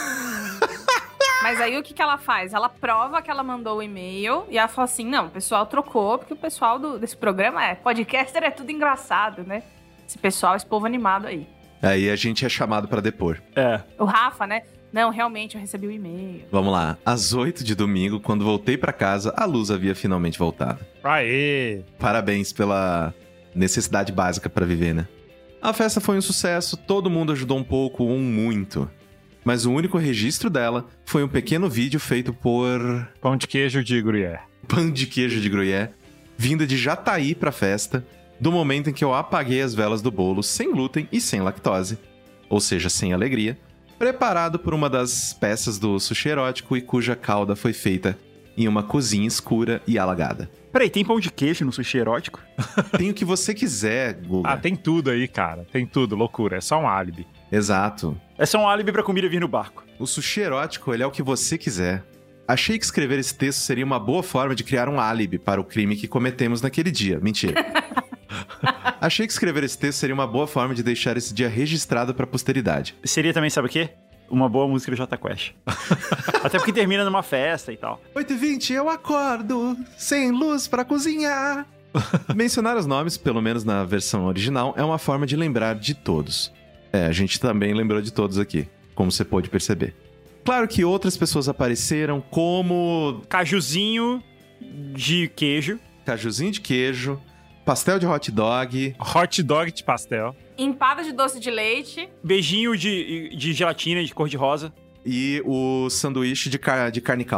Mas aí o que ela faz? Ela prova que ela mandou o e-mail e ela fala assim, não, o pessoal trocou, porque o pessoal desse programa podcaster é tudo engraçado, né? Esse pessoal, esse povo animado aí. Aí a gente é chamado pra depor. É. O Rafa, né? Não, realmente, eu recebi o e-mail. Vamos lá. Às 8 de domingo, quando voltei pra casa, a luz havia finalmente voltado. Aê! Parabéns pela necessidade básica pra viver, né? A festa foi um sucesso, todo mundo ajudou um pouco ou muito. Mas o único registro dela foi um pequeno vídeo feito por... Pão de queijo de gruyère. Pão de queijo de gruyère, vindo de Jataí pra festa, do momento em que eu apaguei as velas do bolo sem glúten e sem lactose, ou seja, sem alegria, preparado por uma das peças do sushi erótico e cuja cauda foi feita em uma cozinha escura e alagada. Peraí, tem pão de queijo no sushi erótico? Tem o que você quiser, Guga. Ah, tem tudo aí, cara. Tem tudo, loucura. É só um álibi. Exato. É só um álibi pra comida vir no barco. O sushi erótico, ele é o que você quiser. Achei que escrever esse texto seria uma boa forma de criar um álibi para o crime que cometemos naquele dia. Mentira. Achei que escrever esse texto seria uma boa forma de deixar esse dia registrado para a posteridade. Seria também, sabe o quê? Uma boa música do Jota Quest. Até porque termina numa festa e tal. 8h20 eu acordo, sem luz pra cozinhar. Mencionar os nomes, pelo menos na versão original, é uma forma de lembrar de todos. É, a gente também lembrou de todos aqui, como você pôde perceber. Claro que outras pessoas apareceram, como Cajuzinho de queijo. cajuzinho de queijo, pastel de hot dog, Hot dog de pastel. Empada de doce de leite. Beijinho de gelatina de cor de rosa. e o sanduíche de carne calma.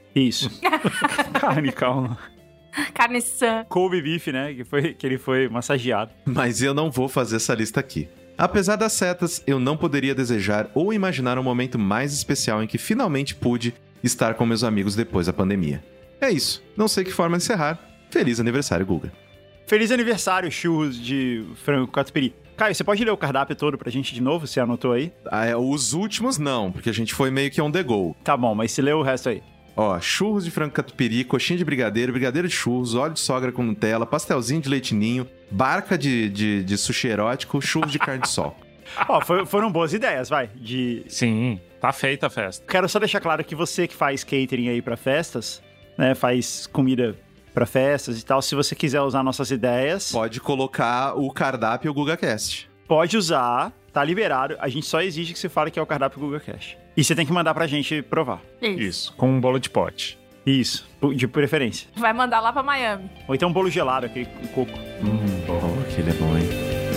Isso. Carne, calma. Carne sã. Kobe beef, né? Que ele foi massageado. Mas eu não vou fazer essa lista aqui. Apesar das setas, eu não poderia desejar ou imaginar um momento mais especial em que finalmente pude estar com meus amigos depois da pandemia. É isso. Não sei que forma encerrar. Feliz aniversário, Guga. Feliz aniversário, churros de frango catupiry. Caio, você pode ler o cardápio todo pra gente de novo? Você anotou aí? Os últimos não, porque a gente foi meio que on the go. Tá bom, mas se lê o resto aí. Ó, churros de frango catupiry, coxinha de brigadeiro, brigadeiro de churros, óleo de sogra com Nutella, pastelzinho de leite ninho, barca de sushi erótico, churros de carne de sol. Ó, foram boas ideias, vai. Sim, tá feita a festa. Quero só deixar claro que você que faz catering aí pra festas, né, faz comida pra festas e tal, se você quiser usar nossas ideias... Pode colocar o cardápio e o GugaCast. Pode usar, tá liberado. A gente só exige que você fale que é o cardápio GugaCast. E você tem que mandar pra gente provar. Isso, com um bolo de pote. Isso, de preferência. Vai mandar lá pra Miami. Ou então um bolo gelado, aquele com coco. Bom, aquele é bom, hein?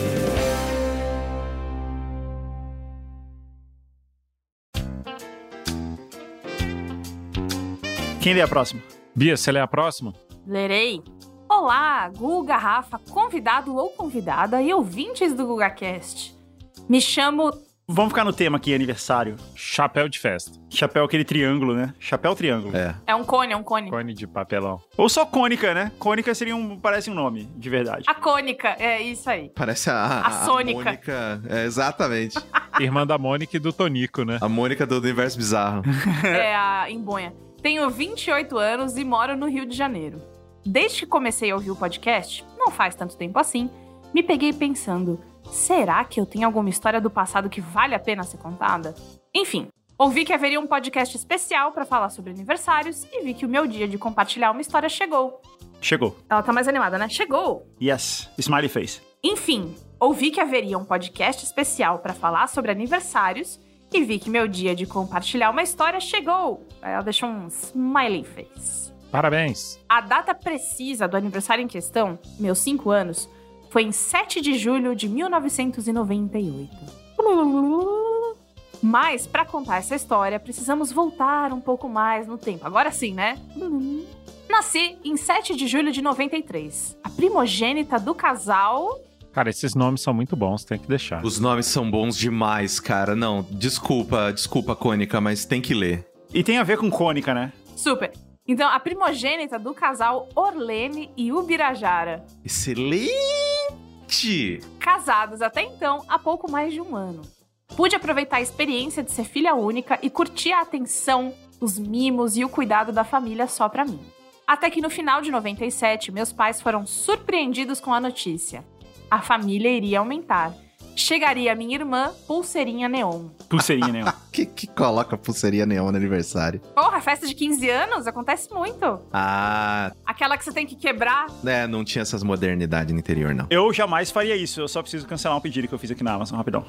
Quem lê a próxima? Bia, você lê a próxima? Lerei. Olá, Guga, Rafa, convidado ou convidada e ouvintes do GugaCast. Me chamo... Vamos ficar no tema aqui, aniversário. Chapéu de festa. Chapéu, aquele triângulo, né? Chapéu triângulo. É. É um cone. Cone de papelão. Ou só cônica, né? Cônica parece um nome, de verdade. A cônica, é isso aí. Parece a Sônica. Mônica. É, exatamente. Irmã da Mônica e do Tonico, né? A Mônica do Universo Bizarro. É a embonha. Tenho 28 anos e moro no Rio de Janeiro. Desde que comecei a ouvir o podcast, não faz tanto tempo assim, me peguei pensando, será que eu tenho alguma história do passado que vale a pena ser contada? Enfim, ouvi que haveria um podcast especial pra falar sobre aniversários e vi que o meu dia de compartilhar uma história chegou. Chegou. Ela tá mais animada, né? Chegou! Yes. Smiley face. Enfim, ouvi que haveria um podcast especial pra falar sobre aniversários e vi que meu dia de compartilhar uma história chegou. Aí ela deixou um smiley face. Parabéns. A data precisa do aniversário em questão, meus 5 anos, foi em 7 de julho de 1998. Mas, pra contar essa história, precisamos voltar um pouco mais no tempo. Agora sim, né? Nasci em 7 de julho de 93. A primogênita do casal... Cara, esses nomes são muito bons, tem que deixar. Os nomes são bons demais, cara. Não, desculpa, Cônica, mas tem que ler. E tem a ver com cônica, né? Super. Então, a primogênita do casal Orlene e Ubirajara. Excelente! Casados até então há pouco mais de um ano. Pude aproveitar a experiência de ser filha única e curtir a atenção, os mimos e o cuidado da família só pra mim. Até que no final de 97, meus pais foram surpreendidos com a notícia. A família iria aumentar. Chegaria a minha irmã, Pulseirinha Neon. Pulseirinha neon. Que coloca pulseirinha neon no aniversário? Porra, festa de 15 anos acontece muito. Ah, Aquela que você tem que quebrar. não tinha essas modernidades no interior, não. Eu jamais faria isso. Eu só preciso cancelar um pedido que eu fiz aqui na Amazon, rapidão.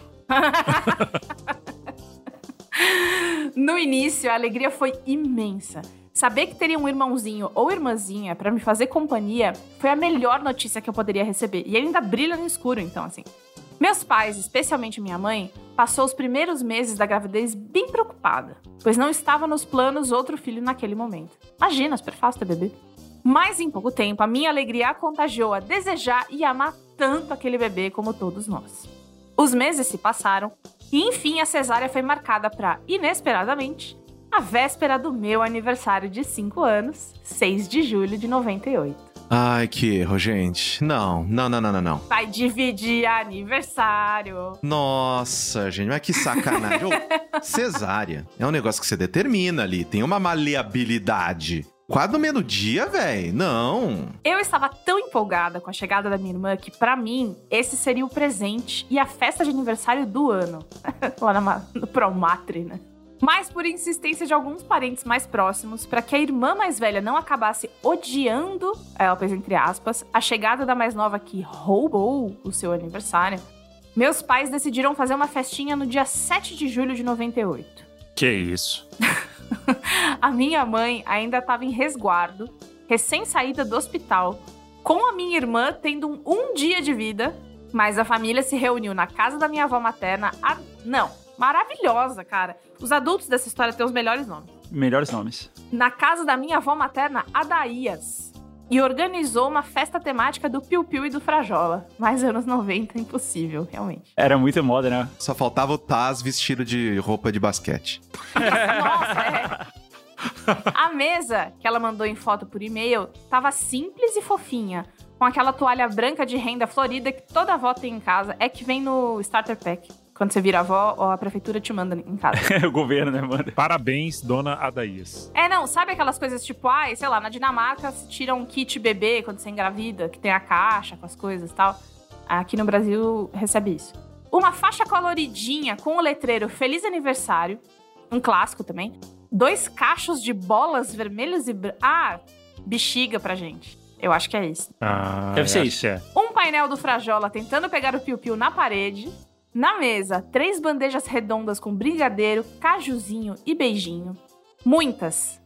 No início, a alegria foi imensa. Saber que teria um irmãozinho ou irmãzinha pra me fazer companhia foi a melhor notícia que eu poderia receber. E ele ainda brilha no escuro, então, assim. Meus pais, especialmente minha mãe, passou os primeiros meses da gravidez bem preocupada, pois não estava nos planos outro filho naquele momento. Imagina, super fácil ter bebê. Mas em pouco tempo, a minha alegria a contagiou a desejar e amar tanto aquele bebê como todos nós. Os meses se passaram e, enfim, a cesárea foi marcada para, inesperadamente, a véspera do meu aniversário de 5 anos, 6 de julho de 98. Ai, que erro, gente. Não. Vai dividir aniversário. Nossa, gente, mas que sacanagem. Ô, cesárea é um negócio que você determina ali, tem uma maleabilidade. Quase no meio dia, velho. Não. Eu estava tão empolgada com a chegada da minha irmã que, pra mim, esse seria o presente e a festa de aniversário do ano. Lá no Promatre, né? Mas por insistência de alguns parentes mais próximos, para que a irmã mais velha não acabasse odiando, ela pôs entre aspas, a chegada da mais nova que roubou o seu aniversário, meus pais decidiram fazer uma festinha no dia 7 de julho de 98. Que isso? A minha mãe ainda estava em resguardo, recém-saída do hospital, com a minha irmã tendo um dia de vida, mas a família se reuniu na casa da minha avó materna. Maravilhosa, cara. Os adultos dessa história têm os melhores nomes. Melhores nomes. Na casa da minha avó materna, Adaías. E organizou uma festa temática do Piu Piu e do Frajola. Mais anos 90, impossível, realmente. Era muita moda, né? Só faltava o Taz vestido de roupa de basquete. Nossa, A mesa que ela mandou em foto por e-mail tava simples e fofinha. Com aquela toalha branca de renda florida que toda avó tem em casa. É que vem no Starter Pack. Quando você vira avó, a prefeitura te manda em casa. O governo, né, manda? Parabéns, dona Adaías. Não, sabe aquelas coisas tipo, sei lá, na Dinamarca se tira um kit bebê quando você engravida, que tem a caixa com as coisas e tal. Aqui no Brasil recebe isso. Uma faixa coloridinha com o letreiro Feliz Aniversário, um clássico também. 2 cachos de bolas vermelhos e bexiga pra gente. Eu acho que é isso. Deve ser isso. Um painel do Frajola tentando pegar o piu-piu na parede. Na mesa, 3 bandejas redondas com brigadeiro, cajuzinho e beijinho. Muitas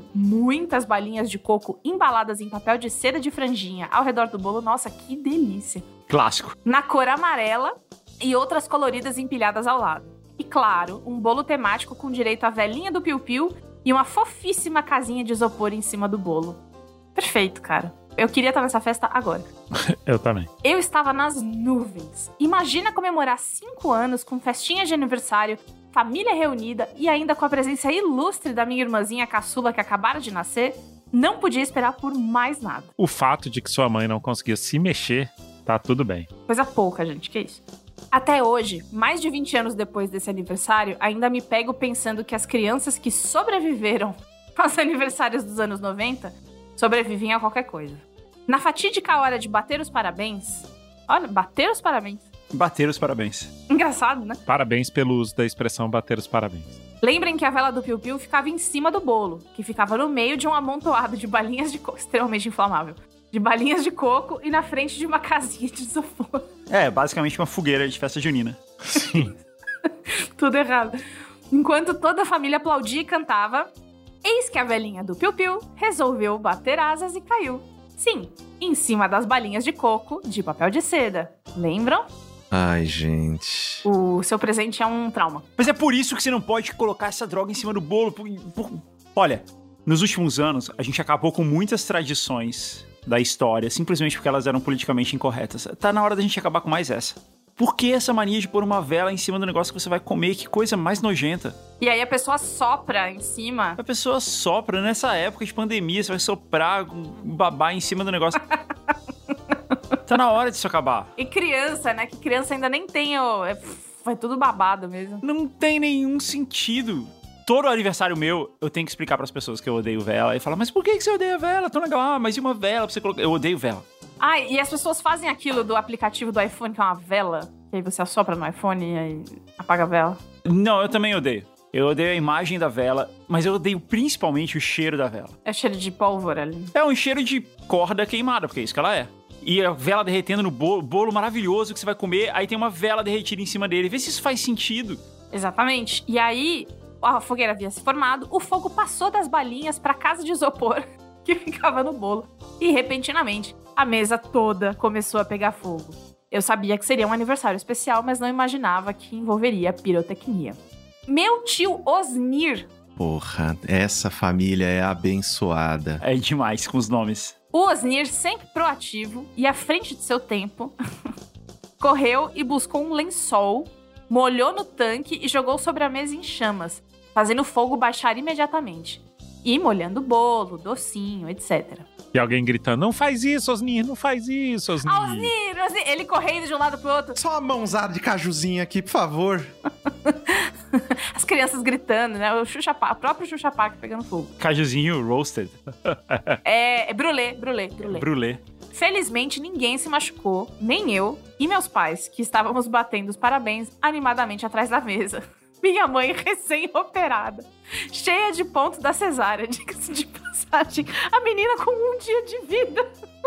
balinhas de coco embaladas em papel de seda de franjinha ao redor do bolo. Nossa, que delícia. Clássico. Na cor amarela e outras coloridas empilhadas ao lado. E claro, um bolo temático com direito à velhinha do piu-piu e uma fofíssima casinha de isopor em cima do bolo. Perfeito, cara. Eu queria estar nessa festa agora. Eu também. Eu estava nas nuvens. Imagina comemorar 5 anos com festinha de aniversário, família reunida e ainda com a presença ilustre da minha irmãzinha caçula que acabara de nascer. Não podia esperar por mais nada. O fato de que sua mãe não conseguia se mexer, tá tudo bem. Coisa pouca, gente, que isso? Até hoje, mais de 20 anos depois desse aniversário, ainda me pego pensando que as crianças que sobreviveram aos aniversários dos anos 90 sobrevivem a qualquer coisa. Na fatídica hora de bater os parabéns... Olha, bater os parabéns. Bater os parabéns. Engraçado, né? Parabéns pelo uso da expressão bater os parabéns. Lembrem que a vela do piu-piu ficava em cima do bolo, que ficava no meio de um amontoado de balinhas de coco, extremamente inflamável, de balinhas de coco e na frente de uma casinha de isopor. Basicamente uma fogueira de festa junina. Sim. Tudo errado. Enquanto toda a família aplaudia e cantava, eis que a velhinha do piu-piu resolveu bater asas e caiu. Sim, em cima das balinhas de coco de papel de seda. Lembram? Ai, gente. O seu presente é um trauma. Mas é por isso que você não pode colocar essa droga em cima do bolo. Olha, nos últimos anos, a gente acabou com muitas tradições da história, simplesmente porque elas eram politicamente incorretas. Tá na hora da gente acabar com mais essa. Por que essa mania de pôr uma vela em cima do negócio que você vai comer? Que coisa mais nojenta. E aí a pessoa sopra em cima. A pessoa sopra nessa época de pandemia, você vai soprar, babar em cima do negócio. Tá na hora disso acabar. E criança, né? Que criança ainda nem tem vai tudo babado mesmo. Não tem nenhum sentido. Todo aniversário meu, eu tenho que explicar pras pessoas que eu odeio vela. E falar, mas por que você odeia vela? Tão legal, mas e uma vela pra você colocar? Eu odeio vela. E as pessoas fazem aquilo do aplicativo do iPhone, que é uma vela, que aí você assopra no iPhone e aí apaga a vela. Não, eu também odeio. Eu odeio a imagem da vela, mas eu odeio principalmente o cheiro da vela. É cheiro de pólvora ali. É um cheiro de corda queimada, porque é isso que ela é. E a vela derretendo no bolo maravilhoso que você vai comer, aí tem uma vela derretida em cima dele. Vê se isso faz sentido. Exatamente. E aí, a fogueira havia se formado, o fogo passou das balinhas pra casa de isopor que ficava no bolo. E, repentinamente, a mesa toda começou a pegar fogo. Eu sabia que seria um aniversário especial, mas não imaginava que envolveria pirotecnia. Meu tio Osnir... Porra, essa família é abençoada. É demais com os nomes. O Osnir, sempre proativo e à frente de seu tempo, correu e buscou um lençol, molhou no tanque e jogou sobre a mesa em chamas, fazendo o fogo baixar imediatamente. E molhando o bolo, docinho, etc. E alguém gritando, não faz isso, Osnir, não faz isso, Osnir. Osnir! Ele correndo de um lado pro outro. Só uma mãozada de cajuzinho aqui, por favor. As crianças gritando, né? O próprio Xuxa Park pegando fogo. Cajuzinho roasted. É brulê. Brulê. Felizmente, ninguém se machucou, nem eu e meus pais, que estávamos batendo os parabéns animadamente atrás da mesa. Minha mãe recém-operada, cheia de pontos da cesárea, diga-se de passagem, a menina com 1 dia de vida.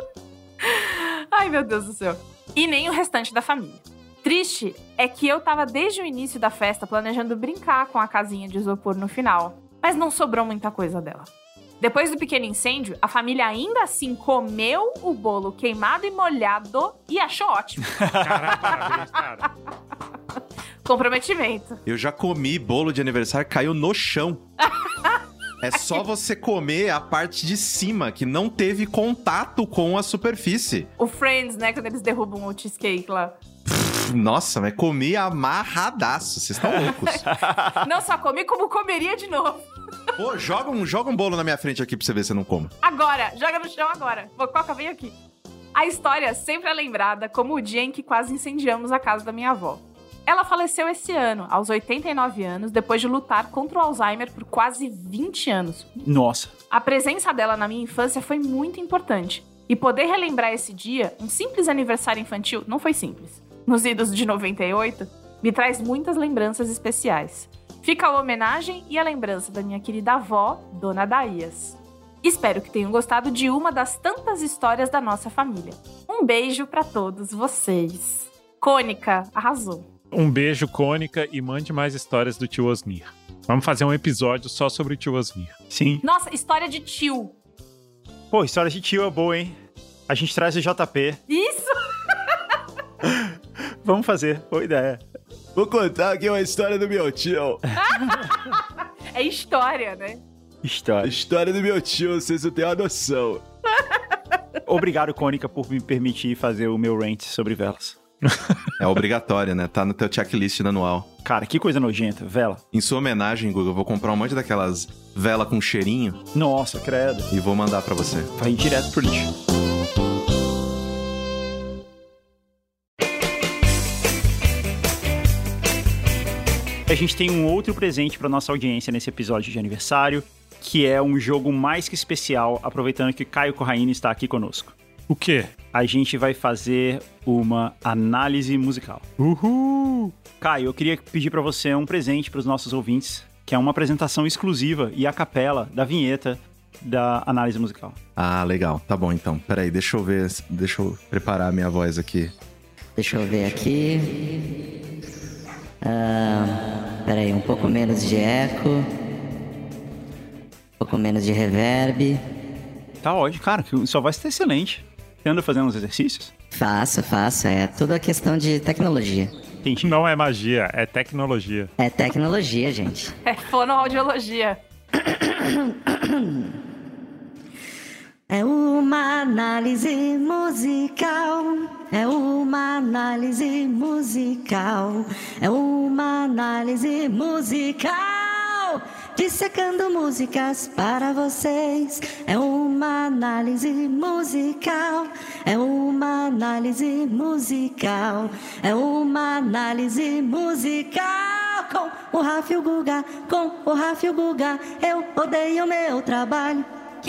Ai, meu Deus do céu. E nem o restante da família. Triste é que eu tava desde o início da festa planejando brincar com a casinha de isopor no final, mas não sobrou muita coisa dela. Depois do pequeno incêndio, a família ainda assim comeu o bolo queimado e molhado e achou ótimo. Caraca, parabéns, cara. Comprometimento. Eu já comi bolo de aniversário, caiu no chão. É só você comer a parte de cima, que não teve contato com a superfície. O Friends, né? Quando eles derrubam o cheesecake lá. Nossa, mas comi amarradaço. Vocês estão loucos. Não só comi, como comeria de novo. Pô, joga um bolo na minha frente aqui pra você ver se eu não como. Agora, joga no chão agora. Mococa, vem aqui. A história sempre é lembrada como o dia em que quase incendiamos a casa da minha avó. Ela faleceu esse ano, aos 89 anos, depois de lutar contra o Alzheimer por quase 20 anos. Nossa. A presença dela na minha infância foi muito importante. E poder relembrar esse dia, um simples aniversário infantil, não foi simples. Nos idos de 98, me traz muitas lembranças especiais. Fica a homenagem e a lembrança da minha querida avó, Dona Daías. Espero que tenham gostado de uma das tantas histórias da nossa família. Um beijo pra todos vocês. Cônica, arrasou. Um beijo, Cônica, e mande mais histórias do tio Osmir. Vamos fazer um episódio só sobre o tio Osmir. Sim. Nossa, história de tio. Pô, história de tio é boa, hein? A gente traz o JP. Isso! Vamos fazer, boa ideia. Vou contar aqui uma história do meu tio. É história, né? História. História do meu tio, vocês não têm uma noção. Obrigado, Cônica, por me permitir fazer o meu rant sobre velas. É obrigatório, né? Tá no teu checklist anual. Cara, que coisa nojenta, vela. Em sua homenagem, Guga, eu vou comprar um monte daquelas velas com cheirinho Nossa, credo. e vou mandar pra você. Vai direto pro lixo. A gente tem um outro presente para nossa audiência nesse episódio de aniversário, que é um jogo mais que especial, aproveitando que Caio Corraine está aqui conosco. O quê? A gente vai fazer uma análise musical. Uhul! Caio, eu queria pedir para você um presente para os nossos ouvintes, que é uma apresentação exclusiva e a capela da vinheta da análise musical. Ah, legal. Tá bom, então. Peraí, deixa eu preparar a minha voz aqui. Deixa eu ver aqui. Peraí, um pouco menos de eco. Um pouco menos de reverb. Tá ótimo, cara, sua voz tá excelente. Você anda fazendo uns exercícios? Faço. É tudo a questão de tecnologia. Entendi. Não é magia, é tecnologia. É tecnologia, gente. É fonoaudiologia. É uma análise musical. É uma análise musical. É uma análise musical. Dissecando músicas para vocês. É uma análise musical. É uma análise musical. É uma análise musical. Com o Rafa e o Guga. Com o Rafa e o Guga. Eu odeio meu trabalho.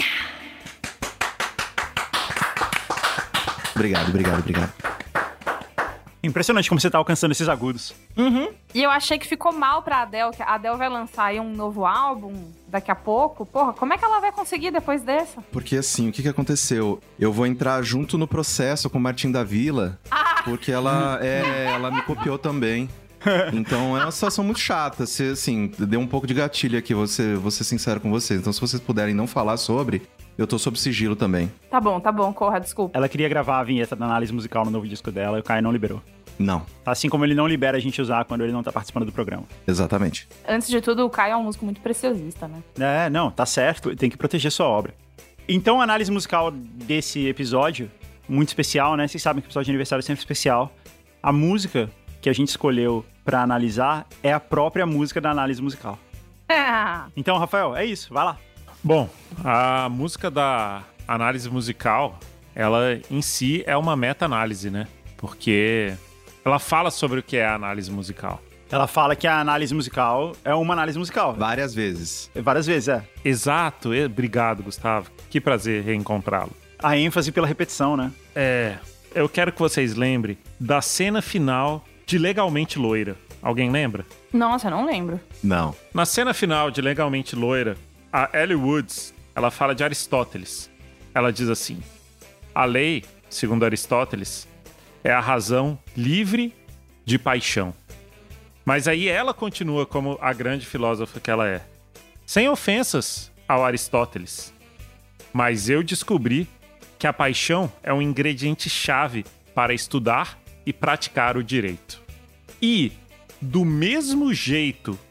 Obrigado. Impressionante como você tá alcançando esses agudos. E eu achei que ficou mal pra Adele, que a Adele vai lançar aí um novo álbum daqui a pouco. Porra, como é que ela vai conseguir depois dessa? Porque assim, o que aconteceu? Eu vou entrar junto no processo com o Martim da Vila, porque ela me copiou também. Então é uma situação muito chata. Se, assim, deu um pouco de gatilho aqui, vou ser sincero com vocês. Então se vocês puderem não falar sobre, eu tô sob sigilo também. Tá bom, Corra, desculpa. Ela queria gravar a vinheta da análise musical no novo disco dela e o Caio não liberou. Não, Assim como ele não libera a gente usar quando ele não tá participando do programa. exatamente. Antes de tudo, o Caio é um músico muito preciosista, né? É, não, tá certo, tem que proteger sua obra. Então a análise musical desse episódio, muito especial, né? Vocês sabem que o episódio de aniversário é sempre especial. A música que a gente escolheu pra analisar é a própria música da análise musical. Então, Rafael, é isso, vai lá. Bom, a música da análise musical, ela em si é uma meta-análise, né? Porque ela fala sobre o que é a análise musical. Ela fala que a análise musical é uma análise musical. Várias vezes. Várias vezes, é. Exato, obrigado, Gustavo. Que prazer reencontrá-lo. A ênfase pela repetição, né? Eu quero que vocês lembrem da cena final de Legalmente Loira. Alguém lembra? Nossa, eu não lembro. Não. Na cena final de Legalmente Loira, a Ellie Woods, ela fala de Aristóteles. Ela diz assim: a lei, segundo Aristóteles, é a razão livre de paixão. Mas aí ela continua como a grande filósofa que ela é. Sem ofensas ao Aristóteles. Mas eu descobri que a paixão é um ingrediente-chave para estudar e praticar o direito. E, do mesmo jeito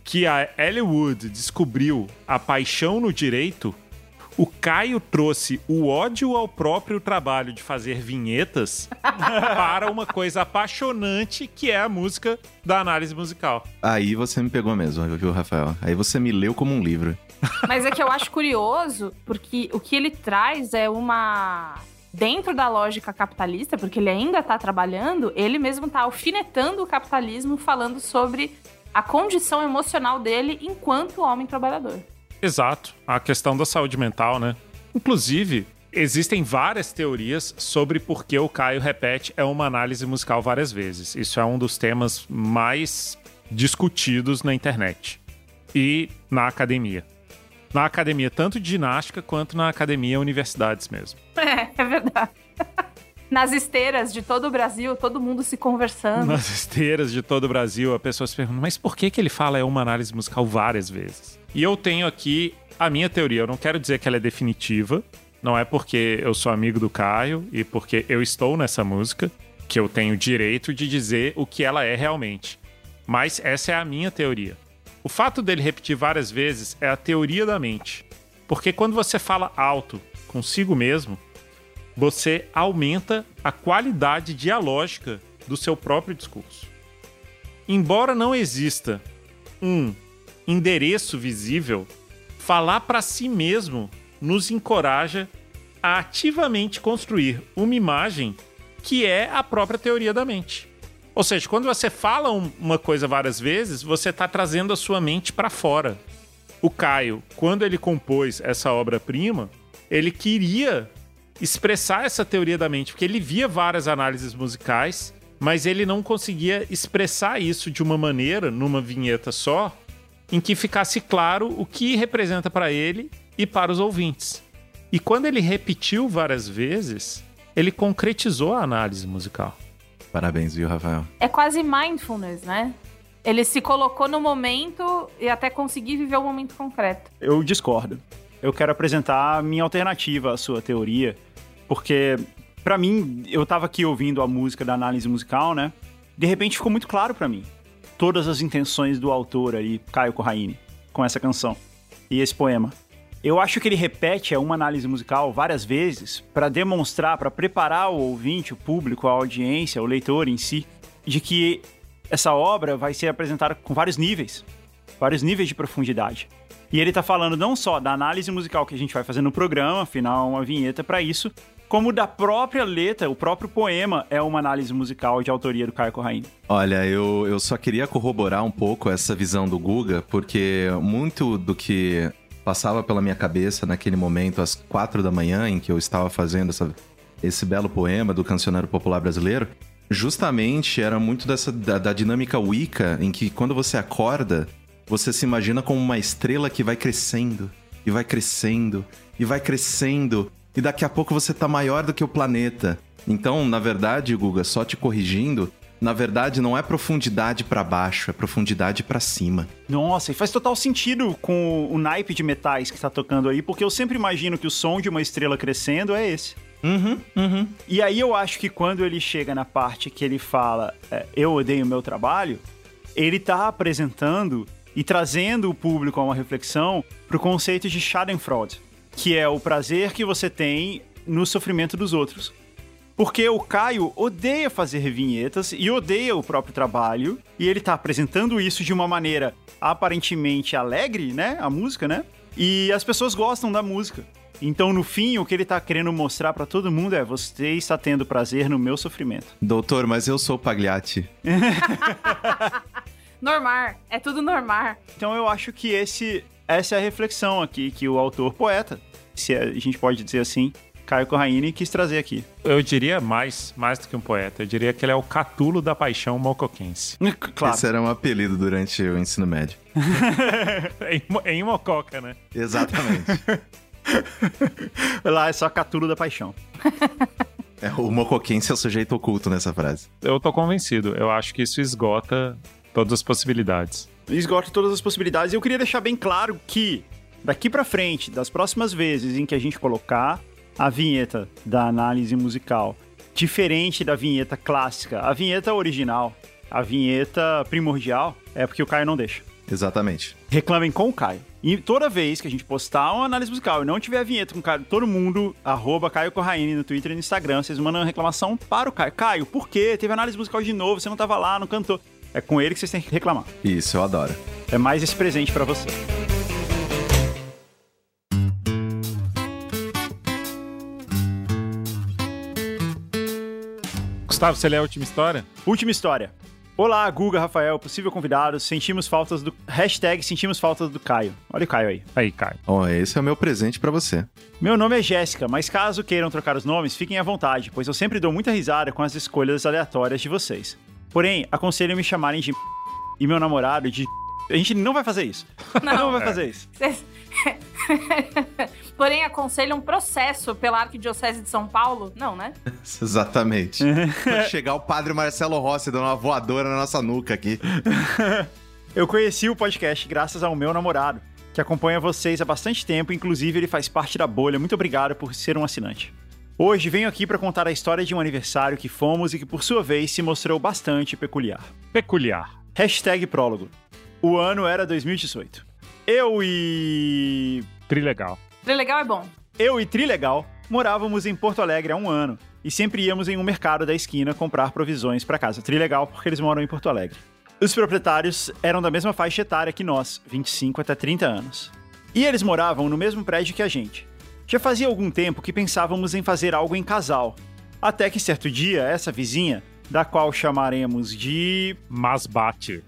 que a Ellie Wood descobriu a paixão no direito, o Caio trouxe o ódio ao próprio trabalho de fazer vinhetas para uma coisa apaixonante que é a música da análise musical. Aí você me pegou mesmo, viu, Rafael? Aí você me leu como um livro. Mas é que eu acho curioso, porque o que ele traz é uma... Dentro da lógica capitalista, porque ele ainda tá trabalhando, ele mesmo tá alfinetando o capitalismo, falando sobre a condição emocional dele enquanto homem trabalhador. Exato. A questão da saúde mental, né? Inclusive, existem várias teorias sobre por que o Caio repete é uma análise musical várias vezes. Isso é um dos temas mais discutidos na internet e na academia. Na academia, tanto de ginástica quanto na academia universidades mesmo. É verdade. Nas esteiras de todo o Brasil, todo mundo se conversando. Nas esteiras de todo o Brasil, a pessoa se pergunta, mas por que ele fala é uma análise musical várias vezes? E eu tenho aqui a minha teoria. Eu não quero dizer que ela é definitiva. Não é porque eu sou amigo do Caio e porque eu estou nessa música que eu tenho direito de dizer o que ela é realmente. Mas essa é a minha teoria. O fato dele repetir várias vezes é a teoria da mente. Porque quando você fala alto consigo mesmo, você aumenta a qualidade dialógica do seu próprio discurso. Embora não exista um endereço visível, falar para si mesmo nos encoraja a ativamente construir uma imagem que é a própria teoria da mente. Ou seja, quando você fala uma coisa várias vezes, você está trazendo a sua mente para fora. O Caio, quando ele compôs essa obra-prima, ele queria expressar essa teoria da mente, porque ele via várias análises musicais, mas ele não conseguia expressar isso de uma maneira, numa vinheta só, em que ficasse claro o que representa para ele e para os ouvintes. E quando ele repetiu várias vezes, ele concretizou a análise musical. Parabéns, viu, Rafael? É quase mindfulness, né? Ele se colocou no momento e até conseguir viver o momento concreto. Eu discordo. Eu quero apresentar a minha alternativa à sua teoria, porque, pra mim, eu tava aqui ouvindo a música da análise musical, né? De repente ficou muito claro pra mim todas as intenções do autor aí, Caio Corraini, com essa canção e esse poema. Eu acho que ele repete uma análise musical várias vezes para demonstrar, para preparar o ouvinte, o público, a audiência, o leitor em si, de que essa obra vai ser apresentada com vários níveis de profundidade. E ele tá falando não só da análise musical que a gente vai fazer no programa, afinal, uma vinheta para isso, como da própria letra, o próprio poema é uma análise musical de autoria do Caio Corraini. Olha, eu só queria corroborar um pouco essa visão do Guga, porque muito do que passava pela minha cabeça naquele momento, às 4 da manhã, em que eu estava fazendo esse belo poema do cancioneiro popular brasileiro, justamente era muito da dinâmica Wicca, em que quando você acorda, você se imagina como uma estrela que vai crescendo, e vai crescendo, e vai crescendo, e daqui a pouco você tá maior do que o planeta. Então, na verdade, Guga, só te corrigindo, na verdade não é profundidade pra baixo, é profundidade pra cima. Nossa, e faz total sentido com o naipe de metais que tá tocando aí, porque eu sempre imagino que o som de uma estrela crescendo é esse. E aí eu acho que quando ele chega na parte que ele fala eu odeio o meu trabalho, ele tá apresentando e trazendo o público a uma reflexão pro conceito de Schadenfreude, que é o prazer que você tem no sofrimento dos outros. Porque o Caio odeia fazer vinhetas e odeia o próprio trabalho, e ele tá apresentando isso de uma maneira aparentemente alegre, né? A música, né? E as pessoas gostam da música. Então, no fim, o que ele tá querendo mostrar pra todo mundo é: você está tendo prazer no meu sofrimento. Doutor, mas eu sou Pagliatti. Normar, é tudo normar. Então eu acho que essa é a reflexão aqui que o autor poeta, se a gente pode dizer assim, Caio Corraini, quis trazer aqui. Eu diria mais do que um poeta. Eu diria que ele é o Catulo da paixão mocoquense. Claro. Esse era um apelido durante o ensino médio. em Mococa, né? Exatamente. Lá é só Catulo da paixão. O mocoquense é o sujeito oculto nessa frase. Eu tô convencido. Eu acho que isso esgota todas as possibilidades. Esgota todas as possibilidades. E eu queria deixar bem claro que, daqui pra frente, das próximas vezes em que a gente colocar a vinheta da análise musical diferente da vinheta clássica, a vinheta original, a vinheta primordial, é porque o Caio não deixa. Exatamente. Reclamem com o Caio. E toda vez que a gente postar uma análise musical e não tiver a vinheta com o Caio, todo mundo, @Caio Corraine no Twitter e no Instagram, vocês mandam uma reclamação para o Caio. Caio, por quê? Teve análise musical de novo, você não tava lá, não cantou. É com ele que vocês têm que reclamar. Isso, eu adoro. É mais esse presente pra você. Gustavo, você lê a última história? Última história. Olá, Guga, Rafael, possível convidado. Sentimos faltas do... Sentimos faltas do Caio. Olha o Caio aí. Aí, Caio. Bom, esse é o meu presente pra você. Meu nome é Jéssica, mas caso queiram trocar os nomes, fiquem à vontade, pois eu sempre dou muita risada com as escolhas aleatórias de vocês. Porém, aconselho me chamarem de e meu namorado de... A gente não vai fazer isso. Não vai fazer isso. Porém, aconselho um processo pela Arquidiocese de São Paulo? Não, né? Exatamente. Quando chegar o padre Marcelo Rossi dando uma voadora na nossa nuca aqui. Eu conheci o podcast graças ao meu namorado, que acompanha vocês há bastante tempo, inclusive ele faz parte da bolha. Muito obrigado por ser um assinante. Hoje venho aqui para contar a história de um aniversário que fomos e que por sua vez se mostrou bastante peculiar. Peculiar. #prólogo. O ano era 2018. Eu e Trilegal é bom. Eu e Trilegal morávamos em Porto Alegre há um ano e sempre íamos em um mercado da esquina comprar provisões para casa. Trilegal porque eles moram em Porto Alegre. Os proprietários eram da mesma faixa etária que nós, 25 até 30 anos. E eles moravam no mesmo prédio que a gente. Já fazia algum tempo que pensávamos em fazer algo em casal. Até que certo dia, essa vizinha, da qual chamaremos de... Masbate.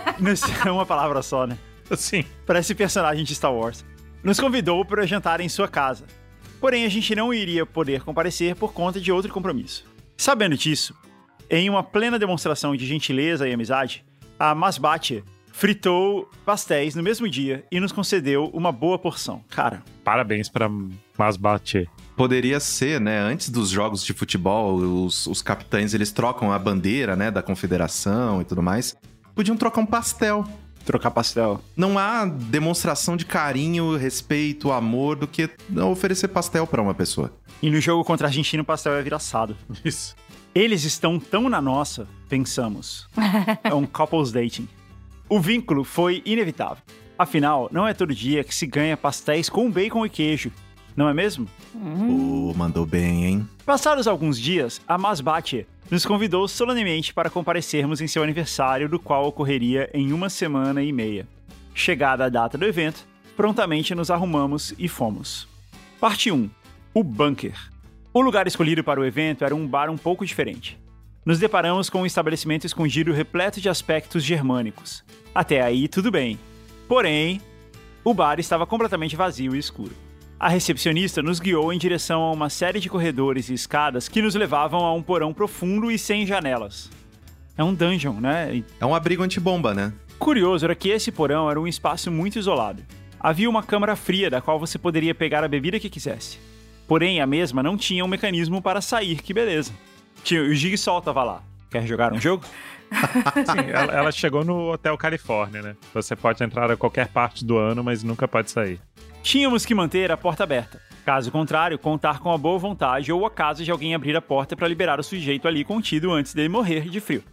É uma palavra só, né? Sim. Parece personagem de Star Wars. Nos convidou para jantar em sua casa. Porém, a gente não iria poder comparecer por conta de outro compromisso. Sabendo disso, em uma plena demonstração de gentileza e amizade, a Masbate fritou pastéis no mesmo dia e nos concedeu uma boa porção. Cara, parabéns pra Masbate. Poderia ser, né? Antes dos jogos de futebol, os capitães, eles trocam a bandeira, né? Da confederação e tudo mais. Podiam trocar um pastel. Trocar pastel. Não há demonstração de carinho, respeito, amor do que oferecer pastel pra uma pessoa. E no jogo contra a Argentina, o pastel é viraçado. Isso. Eles estão tão na nossa, pensamos. É um couples dating. O vínculo foi inevitável. Afinal, não é todo dia que se ganha pastéis com bacon e queijo. Não é mesmo? Mandou bem, hein? Passados alguns dias, a Masbate nos convidou solenemente para comparecermos em seu aniversário, do qual ocorreria em 1 semana e meia. Chegada a data do evento, prontamente nos arrumamos e fomos. Parte 1. O Bunker. O lugar escolhido para o evento era um bar um pouco diferente. Nos deparamos com um estabelecimento escondido repleto de aspectos germânicos. Até aí, tudo bem. Porém, o bar estava completamente vazio e escuro. A recepcionista nos guiou em direção a uma série de corredores e escadas que nos levavam a um porão profundo e sem janelas. É um dungeon, né? É um abrigo antibomba, né? Curioso era que esse porão era um espaço muito isolado. Havia uma câmara fria da qual você poderia pegar a bebida que quisesse. Porém, a mesma não tinha um mecanismo para sair, que beleza. O Jigsaw tava lá. Quer jogar um jogo? Sim, ela chegou no Hotel Califórnia, né? Você pode entrar a qualquer parte do ano, mas nunca pode sair. Tínhamos que manter a porta aberta. Caso contrário, contar com a boa vontade ou o acaso de alguém abrir a porta para liberar o sujeito ali contido antes dele morrer de frio.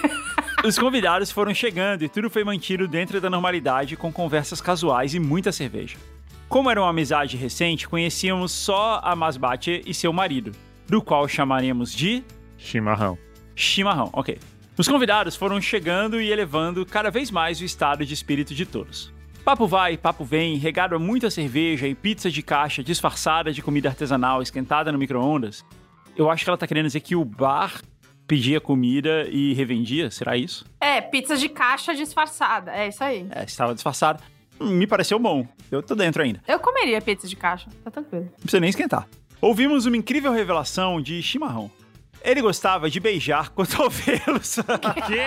Os convidados foram chegando e tudo foi mantido dentro da normalidade, com conversas casuais e muita cerveja. Como era uma amizade recente, conhecíamos só a Masbate e seu marido, do qual chamaremos de... Chimarrão, ok. Os convidados foram chegando e elevando cada vez mais o estado de espírito de todos. Papo vai, papo vem, regado a muita cerveja e pizza de caixa disfarçada de comida artesanal esquentada no micro-ondas. Eu acho que ela tá querendo dizer que o bar pedia comida e revendia, será isso? É, pizza de caixa disfarçada, é isso aí. É, estava disfarçado. Me pareceu bom, eu tô dentro ainda. Eu comeria pizza de caixa, tá tranquilo. Não precisa nem esquentar. Ouvimos uma incrível revelação de chimarrão. Ele gostava de beijar cotovelos. Quê?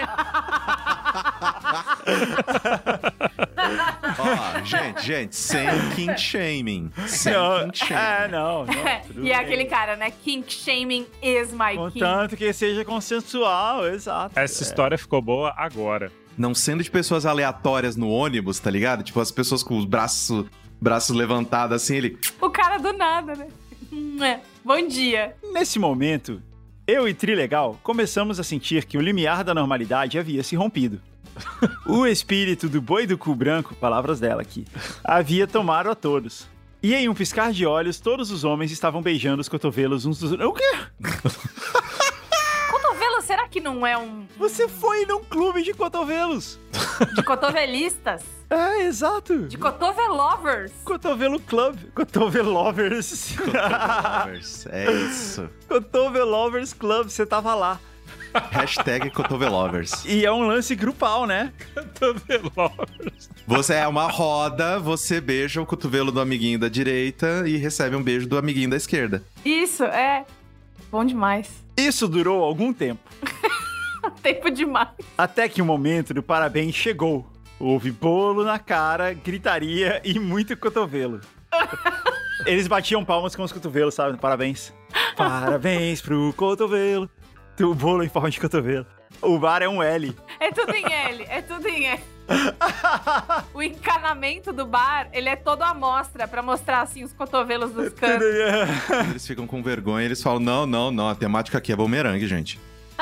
Gente, sem kink shaming. Sem kink shaming. Não. E é aquele cara, né? Kink shaming is my king. Contanto que seja consensual, exato. Essa história ficou boa agora. Não sendo de pessoas aleatórias no ônibus, tá ligado? Tipo, as pessoas com os braços levantados assim, ele... O cara do nada, né? Bom dia. Nesse momento, eu e Trilegal começamos a sentir que o limiar da normalidade havia se rompido. O espírito do boi do cu branco, palavras dela aqui, havia tomado a todos. E em um piscar de olhos, todos os homens estavam beijando os cotovelos uns dos outros. O quê? Cotovelo, será que não é um... Você foi num clube de cotovelos. De cotovelistas? É, exato. De cotovelovers? Cotovelo Club. Cotovelovers. Cotovelovers, é isso. Cotovelovers Club, você tava lá. Hashtag Cotovelovers. E é um lance grupal, né? Cotovelovers. Você é uma roda, você beija o cotovelo do amiguinho da direita e recebe um beijo do amiguinho da esquerda. Isso, é. Bom demais. Isso durou algum tempo. Tempo demais. Até que o momento do parabéns chegou. Houve bolo na cara, gritaria e muito cotovelo. Eles batiam palmas com os cotovelos, sabe? Parabéns. Parabéns pro cotovelo. O bolo em forma de cotovelo. O bar é um L. É tudo em L, é tudo em L. O encanamento do bar, ele é todo à mostra, pra mostrar, assim, os cotovelos dos cantos. Eles ficam com vergonha e eles falam, não, a temática aqui é bumerangue, gente.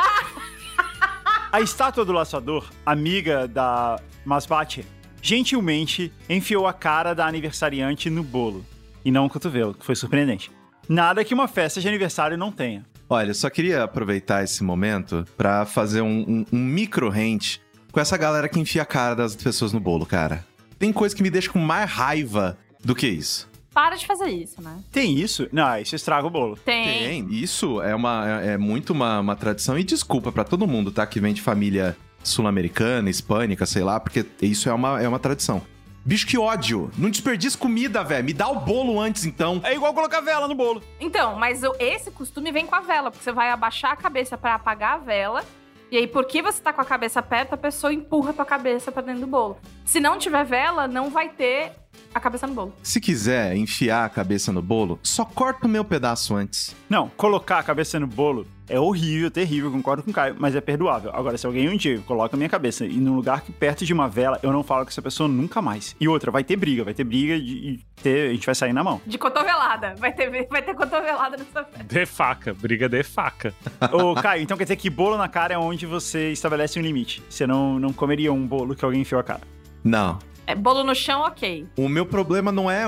A estátua do laçador, amiga da Masbate, gentilmente enfiou a cara da aniversariante no bolo. E não o cotovelo, que foi surpreendente. Nada que uma festa de aniversário não tenha. Olha, eu só queria aproveitar esse momento pra fazer um micro-rant com essa galera que enfia a cara das pessoas no bolo, cara. Tem coisa que me deixa com mais raiva do que isso. Para de fazer isso, né? Tem isso? Não, isso estraga o bolo. Tem. Isso é muito uma tradição. E desculpa pra todo mundo, tá? Que vem de família sul-americana, hispânica, sei lá, porque isso é uma tradição. Bicho, que ódio. Não desperdice comida, velho. Me dá o bolo antes, então. É igual colocar vela no bolo. Então, mas esse costume vem com a vela, porque você vai abaixar a cabeça pra apagar a vela, e aí, porque você tá com a cabeça perto, a pessoa empurra a tua cabeça pra dentro do bolo. Se não tiver vela, não vai ter a cabeça no bolo. Se quiser enfiar a cabeça no bolo, só corta o meu pedaço antes. Não, colocar a cabeça no bolo é horrível, terrível, concordo com o Caio, mas é perdoável. Agora, se alguém um dia coloca a minha cabeça e num lugar que perto de uma vela, eu não falo com essa pessoa nunca mais. E outra, vai ter briga e a gente vai sair na mão. De cotovelada. Vai ter cotovelada nessa festa. De faca, briga de faca. Ô, Caio, então quer dizer que bolo na cara é onde você estabelece um limite. Você não comeria um bolo que alguém enfiou a cara. Não. É, bolo no chão, ok. O meu problema não é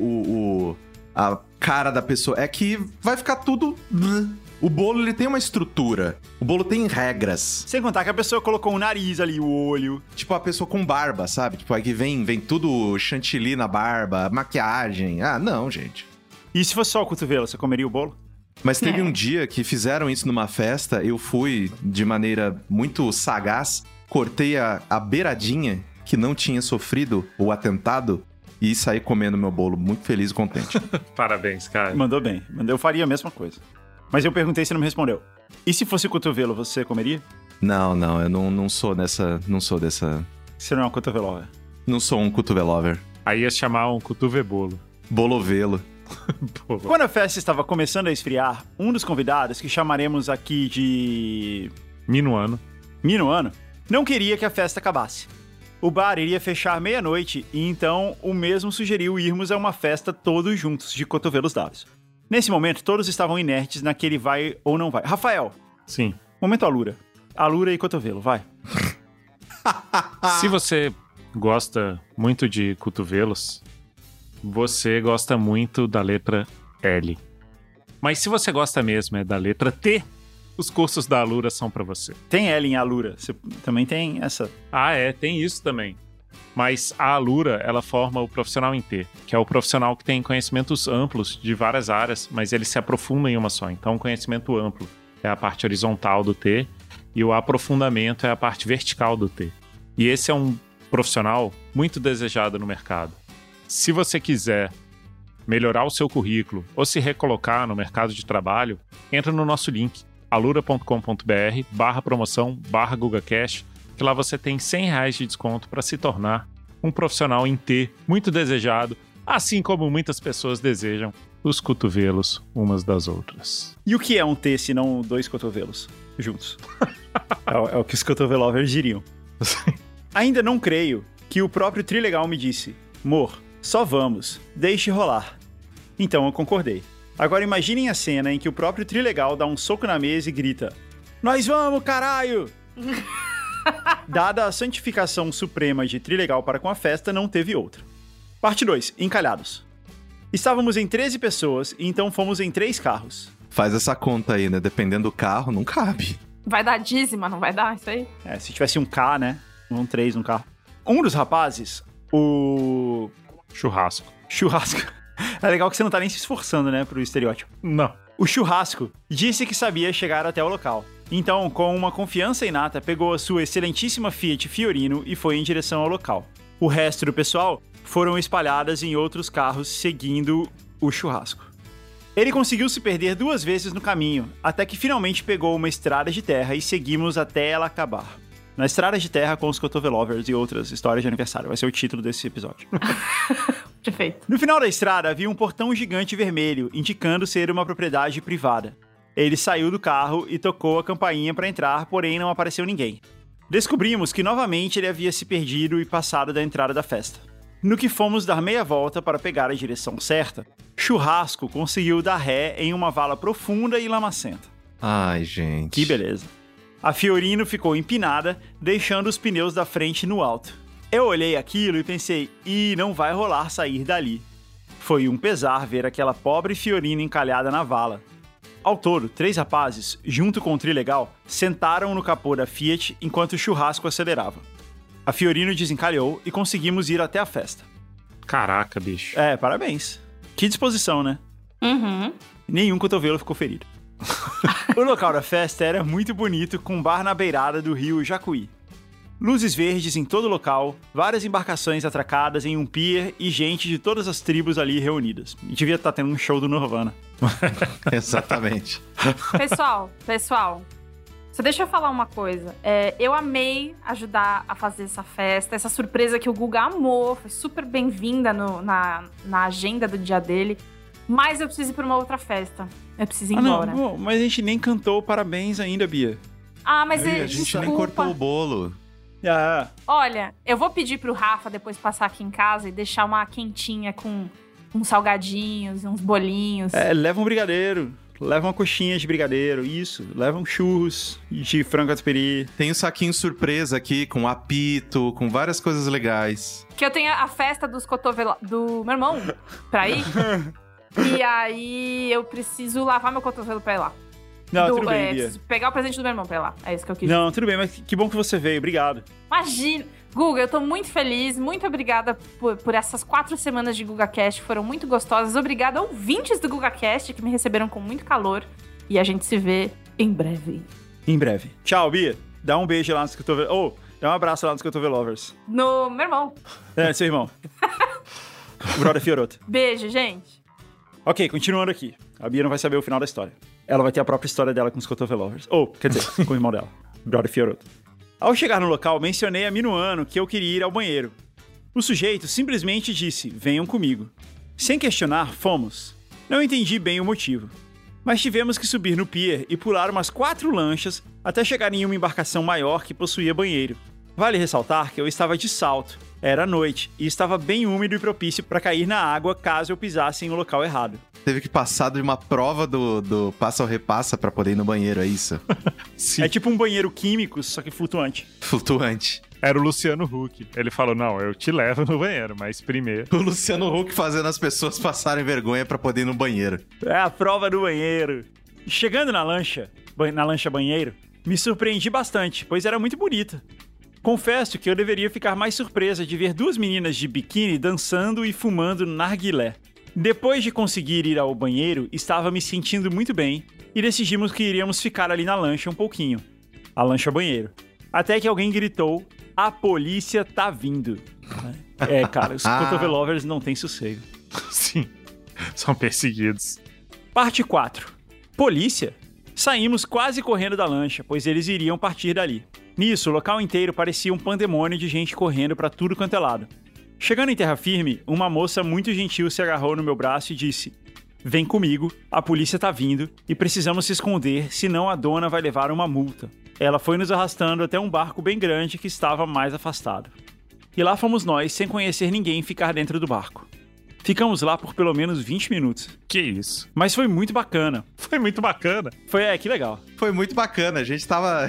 a cara da pessoa, é que vai ficar tudo... O bolo, ele tem uma estrutura. O bolo tem regras. Sem contar que a pessoa colocou o nariz ali, o olho. Tipo, a pessoa com barba, sabe? Tipo, aí que vem tudo chantilly na barba, maquiagem. Ah, não, gente. E se fosse só o cotovelo, você comeria o bolo? Mas teve um dia que fizeram isso numa festa, eu fui, de maneira muito sagaz, cortei a beiradinha que não tinha sofrido o atentado e saí comendo meu bolo muito feliz e contente. Parabéns, cara. Mandou bem. Eu faria a mesma coisa. Mas eu perguntei e você não me respondeu. E se fosse o cotovelo, você comeria? Não, eu não sou dessa... Você não é um cotovelover. Não sou um cotovelover. Aí ia chamar um cotovebolo. Bolovelo. Quando a festa estava começando a esfriar, um dos convidados, que chamaremos aqui de... Minuano, não queria que a festa acabasse. O bar iria fechar meia-noite e então o mesmo sugeriu irmos a uma festa todos juntos, de cotovelos dados. Nesse momento, todos estavam inertes naquele vai ou não vai. Rafael. Sim. Momento Alura. Alura e cotovelo, vai. Se você gosta muito de cotovelos, você gosta muito da letra L. Mas se você gosta mesmo da letra T, os cursos da Alura são pra você. Tem L em Alura. Você também tem essa. Ah, tem isso também. Mas a Alura, ela forma o profissional em T, que é o profissional que tem conhecimentos amplos de várias áreas, mas ele se aprofunda em uma só. Então, o conhecimento amplo é a parte horizontal do T e o aprofundamento é a parte vertical do T. E esse é um profissional muito desejado no mercado. Se você quiser melhorar o seu currículo ou se recolocar no mercado de trabalho, entra no nosso link, alura.com.br/promoção/GugaCast, que lá você tem R$100 de desconto para se tornar um profissional em T, muito desejado, assim como muitas pessoas desejam os cotovelos umas das outras. E o que é um T se não dois cotovelos juntos? é o que os cotovelovers diriam. Ainda não creio que o próprio Trilegal me disse: "Mor, só vamos, deixe rolar." Então eu concordei. Agora imaginem a cena em que o próprio Trilegal dá um soco na mesa e grita: "Nós vamos, caralho!" Dada a santificação suprema de Trilegal para com a festa, não teve outra. Parte 2. Encalhados. Estávamos em 13 pessoas e então fomos em 3 carros. Faz essa conta aí, né? Dependendo do carro, não cabe. Vai dar dízima, não vai dar isso aí? Se tivesse um K, né? Vão 3 no carro. Um dos rapazes, o... Churrasco. É legal que você não tá nem se esforçando, né, pro estereótipo. Não. O Churrasco disse que sabia chegar até o local. Então, com uma confiança inata, pegou a sua excelentíssima Fiat Fiorino e foi em direção ao local. O resto do pessoal foram espalhadas em outros carros seguindo o Churrasco. Ele conseguiu se perder 2 vezes no caminho, até que finalmente pegou uma estrada de terra e seguimos até ela acabar. Na estrada de terra com os Cotovelovers e outras histórias de aniversário. Vai ser o título desse episódio. Perfeito. No final da estrada havia um portão gigante vermelho, indicando ser uma propriedade privada. Ele saiu do carro e tocou a campainha para entrar, porém não apareceu ninguém. Descobrimos que novamente ele havia se perdido e passado da entrada da festa. No que fomos dar meia volta para pegar a direção certa, Churrasco conseguiu dar ré em uma vala profunda e lamacenta. Ai, gente. Que beleza. A Fiorino ficou empinada, deixando os pneus da frente no alto. Eu olhei aquilo e pensei, não vai rolar sair dali. Foi um pesar ver aquela pobre Fiorino encalhada na vala. Ao todo, 3 rapazes, junto com o Trilegal, sentaram no capô da Fiat enquanto o Churrasco acelerava. A Fiorino desencalhou e conseguimos ir até a festa. Caraca, bicho. Parabéns. Que disposição, né? Uhum. Nenhum cotovelo ficou ferido. O local da festa era muito bonito, com um bar na beirada do rio Jacuí. Luzes verdes em todo o local, várias embarcações atracadas em um pier e gente de todas as tribos ali reunidas. E devia estar tendo um show do Nirvana. Exatamente. Pessoal, só deixa eu falar uma coisa. Eu amei ajudar a fazer essa festa, essa surpresa que o Guga amou, foi super bem-vinda na agenda do dia dele. Mas eu preciso ir pra uma outra festa. Eu preciso ir embora. Não, mas a gente nem cantou parabéns ainda, Bia. Mas a gente nem cortou o bolo. Olha, eu vou pedir pro Rafa depois passar aqui em casa e deixar uma quentinha com uns salgadinhos, uns bolinhos. Leva um brigadeiro. Leva uma coxinha de brigadeiro, isso. Leva um churros de frango catupiry. Tem um saquinho surpresa aqui, com apito, com várias coisas legais. Que eu tenho a festa dos cotovelos do meu irmão pra ir. E aí eu preciso lavar meu cotovelo pra ir lá. Não, tudo bem, Bia. Preciso pegar o presente do meu irmão pra ir lá. É isso que eu quis. Não, tudo bem, mas que bom que você veio. Obrigado. Imagina. Guga, eu tô muito feliz. Muito obrigada por essas 4 semanas de GugaCast. Foram muito gostosas. Obrigada, ouvintes do GugaCast, que me receberam com muito calor. E a gente se vê em breve. Em breve. Tchau, Bia. Dá um beijo lá nos Cotovelovers. Dá um abraço lá nos Cotovelovers. No meu irmão. Seu irmão. O brother Fioroto. Beijo, gente. Ok, continuando aqui. A Bia não vai saber o final da história. Ela vai ter a própria história dela com os Cotovelovers. Quer dizer, com o irmão dela. Brother Fioroto. Ao chegar no local, mencionei a Minuano que eu queria ir ao banheiro. O sujeito simplesmente disse, venham comigo. Sem questionar, fomos. Não entendi bem o motivo. Mas tivemos que subir no pier e pular umas 4 lanchas até chegar em uma embarcação maior que possuía banheiro. Vale ressaltar que eu estava de salto, era noite e estava bem úmido e propício para cair na água caso eu pisasse em um local errado. Teve que passar de uma prova do passa ou repassa pra poder ir no banheiro, é isso? Sim. É tipo um banheiro químico, só que flutuante. Flutuante. Era o Luciano Huck. Ele falou, não, eu te levo no banheiro, mas primeiro... O Luciano Huck fazendo as pessoas passarem vergonha pra poder ir no banheiro. É a prova do banheiro. Chegando na lancha banheiro, me surpreendi bastante, pois era muito bonita. Confesso que eu deveria ficar mais surpresa de ver 2 meninas de biquíni dançando e fumando narguilé. Depois de conseguir ir ao banheiro, estava me sentindo muito bem e decidimos que iríamos ficar ali na lancha um pouquinho. A lancha banheiro. Até que alguém gritou, a polícia tá vindo. Cara, os Cotovelovers não têm sossego. Sim, são perseguidos. Parte 4. Polícia? Saímos quase correndo da lancha, pois eles iriam partir dali. Nisso, o local inteiro parecia um pandemônio de gente correndo pra tudo quanto é lado. Chegando em terra firme, uma moça muito gentil se agarrou no meu braço e disse, vem comigo, a polícia tá vindo e precisamos se esconder, senão a dona vai levar uma multa. Ela foi nos arrastando até um barco bem grande que estava mais afastado. E lá fomos nós, sem conhecer ninguém, ficar dentro do barco. Ficamos lá por pelo menos 20 minutos. Que isso? Mas foi muito bacana. Foi muito bacana. Que legal. Foi muito bacana. A gente tava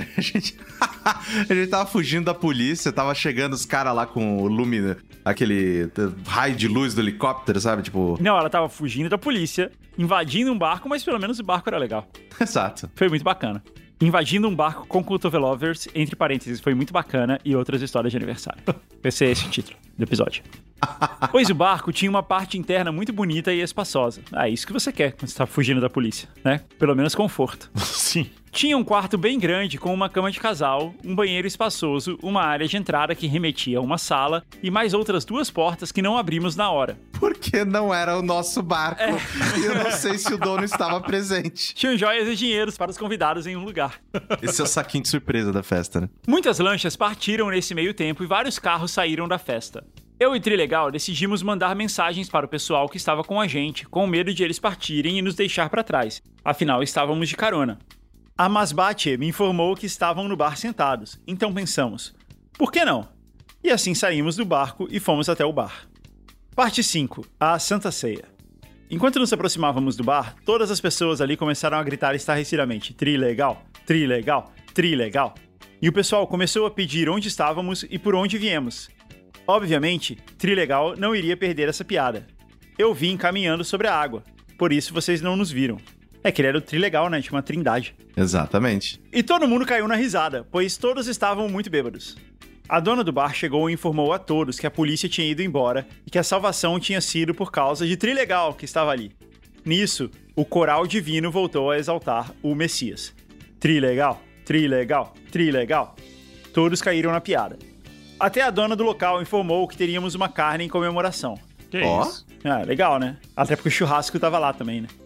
fugindo da polícia, tava chegando os caras lá com o lume, aquele raio de luz do helicóptero, sabe? Tipo... Não, ela tava fugindo da polícia, invadindo um barco, mas pelo menos o barco era legal. Exato. Foi muito bacana. Invadindo um barco com cotovelovers, entre parênteses, foi muito bacana, e outras histórias de aniversário. Vai ser esse o título do episódio. Pois o barco tinha uma parte interna muito bonita e espaçosa. É isso que você quer quando você tá fugindo da polícia, né? Pelo menos conforto. Sim. Tinha um quarto bem grande com uma cama de casal, um banheiro espaçoso, uma área de entrada que remetia a uma sala e mais outras 2 portas que não abrimos na hora. Porque não era o nosso barco. E eu não sei se o dono estava presente. Tinham joias e dinheiros para os convidados em um lugar. Esse é o saquinho de surpresa da festa, né? Muitas lanchas partiram nesse meio tempo e vários carros saíram da festa. Eu e Trilegal decidimos mandar mensagens para o pessoal que estava com a gente, com medo de eles partirem e nos deixar para trás. Afinal, estávamos de carona. A Masbate me informou que estavam no bar sentados, então pensamos, por que não? E assim saímos do barco e fomos até o bar. Parte 5. A Santa Ceia. Enquanto nos aproximávamos do bar, todas as pessoas ali começaram a gritar estarrecidamente, Trilegal, Trilegal, Trilegal. E o pessoal começou a pedir onde estávamos e por onde viemos. Obviamente, Trilegal não iria perder essa piada. Eu vim caminhando sobre a água, por isso vocês não nos viram. É que ele era o Trilegal, né? Tinha uma trindade. Exatamente. E todo mundo caiu na risada, pois todos estavam muito bêbados. A dona do bar chegou e informou a todos que a polícia tinha ido embora e que a salvação tinha sido por causa de Trilegal, que estava ali. Nisso, o coral divino voltou a exaltar o Messias. Trilegal, Trilegal, Trilegal. Todos caíram na piada. Até a dona do local informou que teríamos uma carne em comemoração. Que isso? Ah, legal, né? Até porque o churrasco tava lá também, né?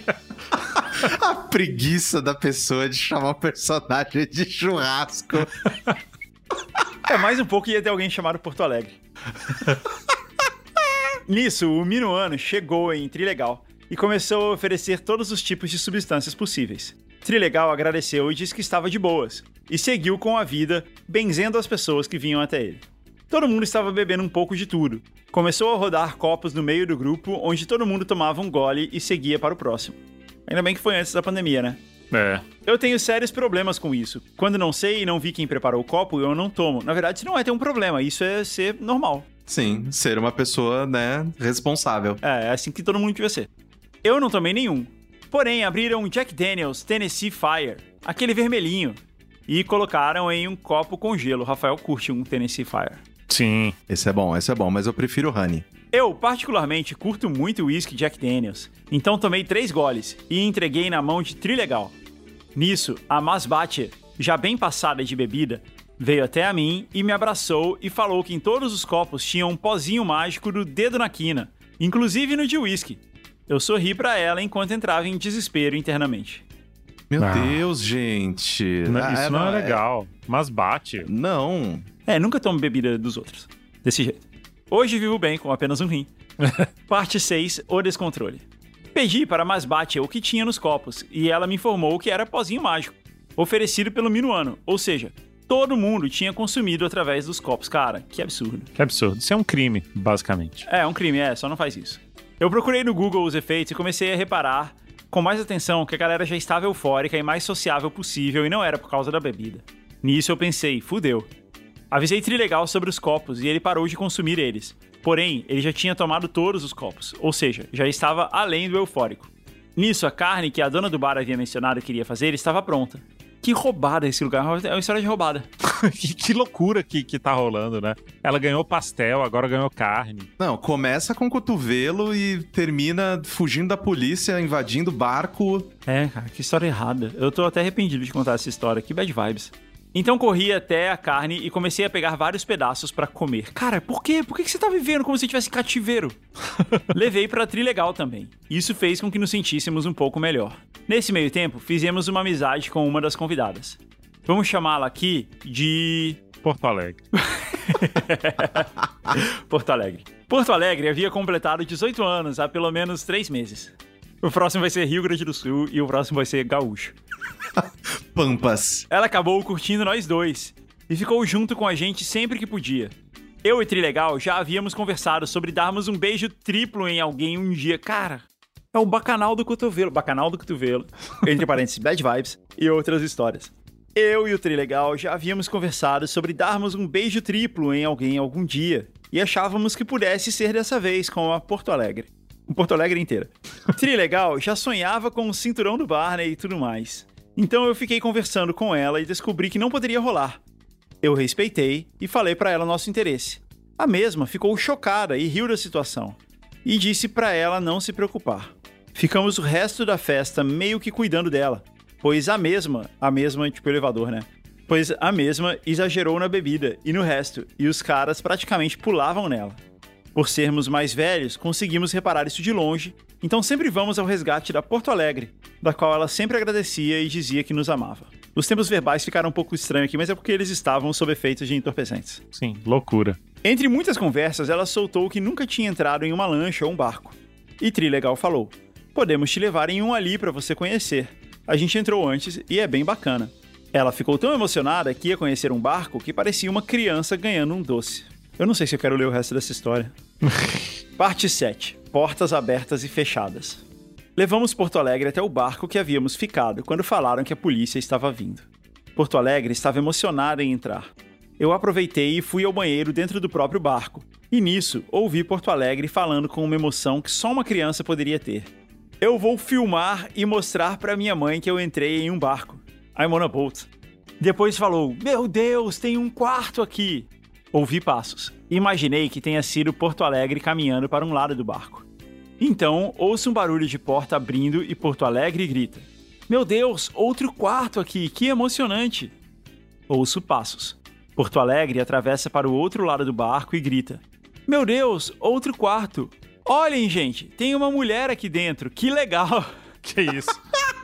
A preguiça da pessoa de chamar o personagem de churrasco. Mais um pouco ia ter alguém chamado Porto Alegre. Nisso, o Minuano chegou em Trilegal e começou a oferecer todos os tipos de substâncias possíveis. Trilegal agradeceu e disse que estava de boas, e seguiu com a vida, benzendo as pessoas que vinham até ele. Todo mundo estava bebendo um pouco de tudo. Começou a rodar copos no meio do grupo, onde todo mundo tomava um gole e seguia para o próximo. Ainda bem que foi antes da pandemia, né? É. Eu tenho sérios problemas com isso. Quando não sei e não vi quem preparou o copo, eu não tomo. Na verdade, isso não é ter um problema, isso é ser normal. Sim, ser uma pessoa, né, responsável. É assim que todo mundo devia ser. Eu não tomei nenhum. Porém, abriram Jack Daniel's Tennessee Fire, aquele vermelhinho, e colocaram em um copo com gelo. Rafael curte um Tennessee Fire. Sim. Esse é bom, mas eu prefiro o Honey. Eu, particularmente, curto muito o whisky Jack Daniels, então tomei 3 goles e entreguei na mão de Trilegal. Nisso, a Masbate, já bem passada de bebida, veio até a mim e me abraçou e falou que em todos os copos tinha um pozinho mágico do dedo na quina, inclusive no de whisky. Eu sorri pra ela enquanto entrava em desespero internamente. Meu Deus, gente. Isso não é legal. Mas bate. Não. Nunca tomo bebida dos outros. Desse jeito. Hoje vivo bem com apenas um rim. Parte 6, o descontrole. Pedi para Masbate o que tinha nos copos, e ela me informou que era pozinho mágico, oferecido pelo Minuano, ou seja, todo mundo tinha consumido através dos copos. Cara, que absurdo. Que absurdo. Isso é um crime, basicamente. É um crime, só não faz isso. Eu procurei no Google os efeitos e comecei a reparar com mais atenção que a galera já estava eufórica e mais sociável possível e não era por causa da bebida. Nisso eu pensei, fudeu. Avisei Trilegal sobre os copos e ele parou de consumir eles. Porém, ele já tinha tomado todos os copos, ou seja, já estava além do eufórico. Nisso, a carne que a dona do bar havia mencionado que queria fazer estava pronta. Que roubada esse lugar, é uma história de roubada. Que loucura que tá rolando, né? Ela ganhou pastel, agora ganhou carne. Não, começa com o cotovelo e termina fugindo da polícia, invadindo barco. Cara, que história errada. Eu tô até arrependido de contar essa história, que bad vibes. Então corri até a carne e comecei a pegar vários pedaços pra comer. Cara, por quê? Por que você tá vivendo como se tivesse cativeiro? Levei pra Trilegal também. Isso fez com que nos sentíssemos um pouco melhor. Nesse meio tempo, fizemos uma amizade com uma das convidadas. Vamos chamá-la aqui de... Porto Alegre. Porto Alegre. Porto Alegre havia completado 18 anos há pelo menos 3 meses. O próximo vai ser Rio Grande do Sul e o próximo vai ser Gaúcho. Pampas. Ela acabou curtindo nós dois e ficou junto com a gente sempre que podia. Eu e Trilegal já havíamos conversado sobre darmos um beijo triplo em alguém um dia. Cara, é o bacanal do cotovelo. Bacanal do cotovelo. Entre parênteses, bad vibes e outras histórias. Eu e o Trilegal já havíamos conversado sobre darmos um beijo triplo em alguém algum dia. E achávamos que pudesse ser dessa vez com a Porto Alegre. Com Porto Alegre inteira. Trilegal já sonhava com o cinturão do Barney e tudo mais. Então eu fiquei conversando com ela e descobri que não poderia rolar. Eu respeitei e falei pra ela nosso interesse. A mesma ficou chocada e riu da situação. E disse pra ela não se preocupar. Ficamos o resto da festa meio que cuidando dela. Pois a mesma tipo elevador, né? Pois a mesma exagerou na bebida e no resto, e os caras praticamente pulavam nela. Por sermos mais velhos, conseguimos reparar isso de longe, então sempre vamos ao resgate da Porto Alegre, da qual ela sempre agradecia e dizia que nos amava. Os tempos verbais ficaram um pouco estranhos aqui, mas é porque eles estavam sob efeitos de entorpecentes. Sim, loucura. Entre muitas conversas, ela soltou que nunca tinha entrado em uma lancha ou um barco. E Trilegal falou, podemos te levar em um ali pra você conhecer. A gente entrou antes e é bem bacana. Ela ficou tão emocionada que ia conhecer um barco que parecia uma criança ganhando um doce. Eu não sei se eu quero ler o resto dessa história. Parte 7. Portas abertas e fechadas. Levamos Porto Alegre até o barco que havíamos ficado quando falaram que a polícia estava vindo. Porto Alegre estava emocionada em entrar. Eu aproveitei e fui ao banheiro dentro do próprio barco. E nisso, ouvi Porto Alegre falando com uma emoção que só uma criança poderia ter. Eu vou filmar e mostrar pra minha mãe que eu entrei em um barco. I'm on a boat. Depois falou, meu Deus, tem um quarto aqui. Ouvi passos. Imaginei que tenha sido Porto Alegre caminhando para um lado do barco. Então, ouço um barulho de porta abrindo e Porto Alegre grita. Meu Deus, outro quarto aqui, que emocionante! Ouço passos. Porto Alegre atravessa para o outro lado do barco e grita. Meu Deus, outro quarto! Olhem, gente, tem uma mulher aqui dentro, que legal! Que isso?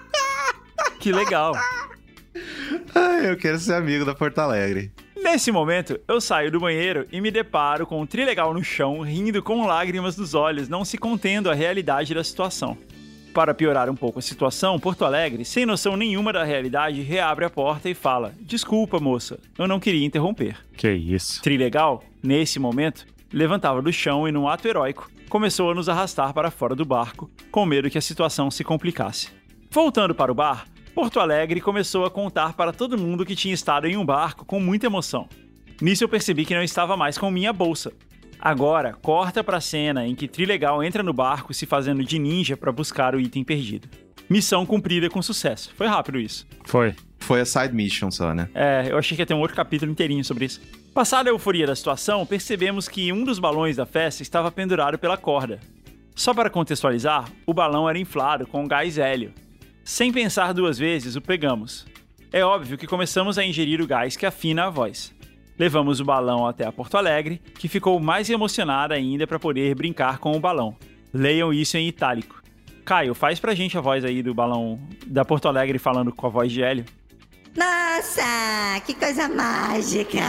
Que legal! Ai, eu quero ser amigo da Porto Alegre. Nesse momento, eu saio do banheiro e me deparo com o Trilegal no chão, rindo com lágrimas nos olhos, não se contendo à realidade da situação. Para piorar um pouco a situação, Porto Alegre, sem noção nenhuma da realidade, reabre a porta e fala, desculpa, moça, eu não queria interromper. Que isso? Trilegal, nesse momento, levantava do chão e, num ato heróico, começou a nos arrastar para fora do barco, com medo que a situação se complicasse. Voltando para o bar, Porto Alegre começou a contar para todo mundo que tinha estado em um barco com muita emoção. Nisso eu percebi que não estava mais com minha bolsa. Agora, corta pra cena em que Trilegal entra no barco se fazendo de ninja para buscar o item perdido. Missão cumprida com sucesso. Foi rápido isso. Foi. Foi a side mission só, né? Eu achei que ia ter um outro capítulo inteirinho sobre isso. Passada a euforia da situação, percebemos que um dos balões da festa estava pendurado pela corda. Só para contextualizar, o balão era inflado com gás hélio. Sem pensar duas vezes, o pegamos. É óbvio que começamos a ingerir o gás que afina a voz. Levamos o balão até a Porto Alegre, que ficou mais emocionada ainda para poder brincar com o balão. Leiam isso em itálico. Caio, faz pra gente a voz aí do balão da Porto Alegre falando com a voz de Hélio. Nossa, que coisa mágica!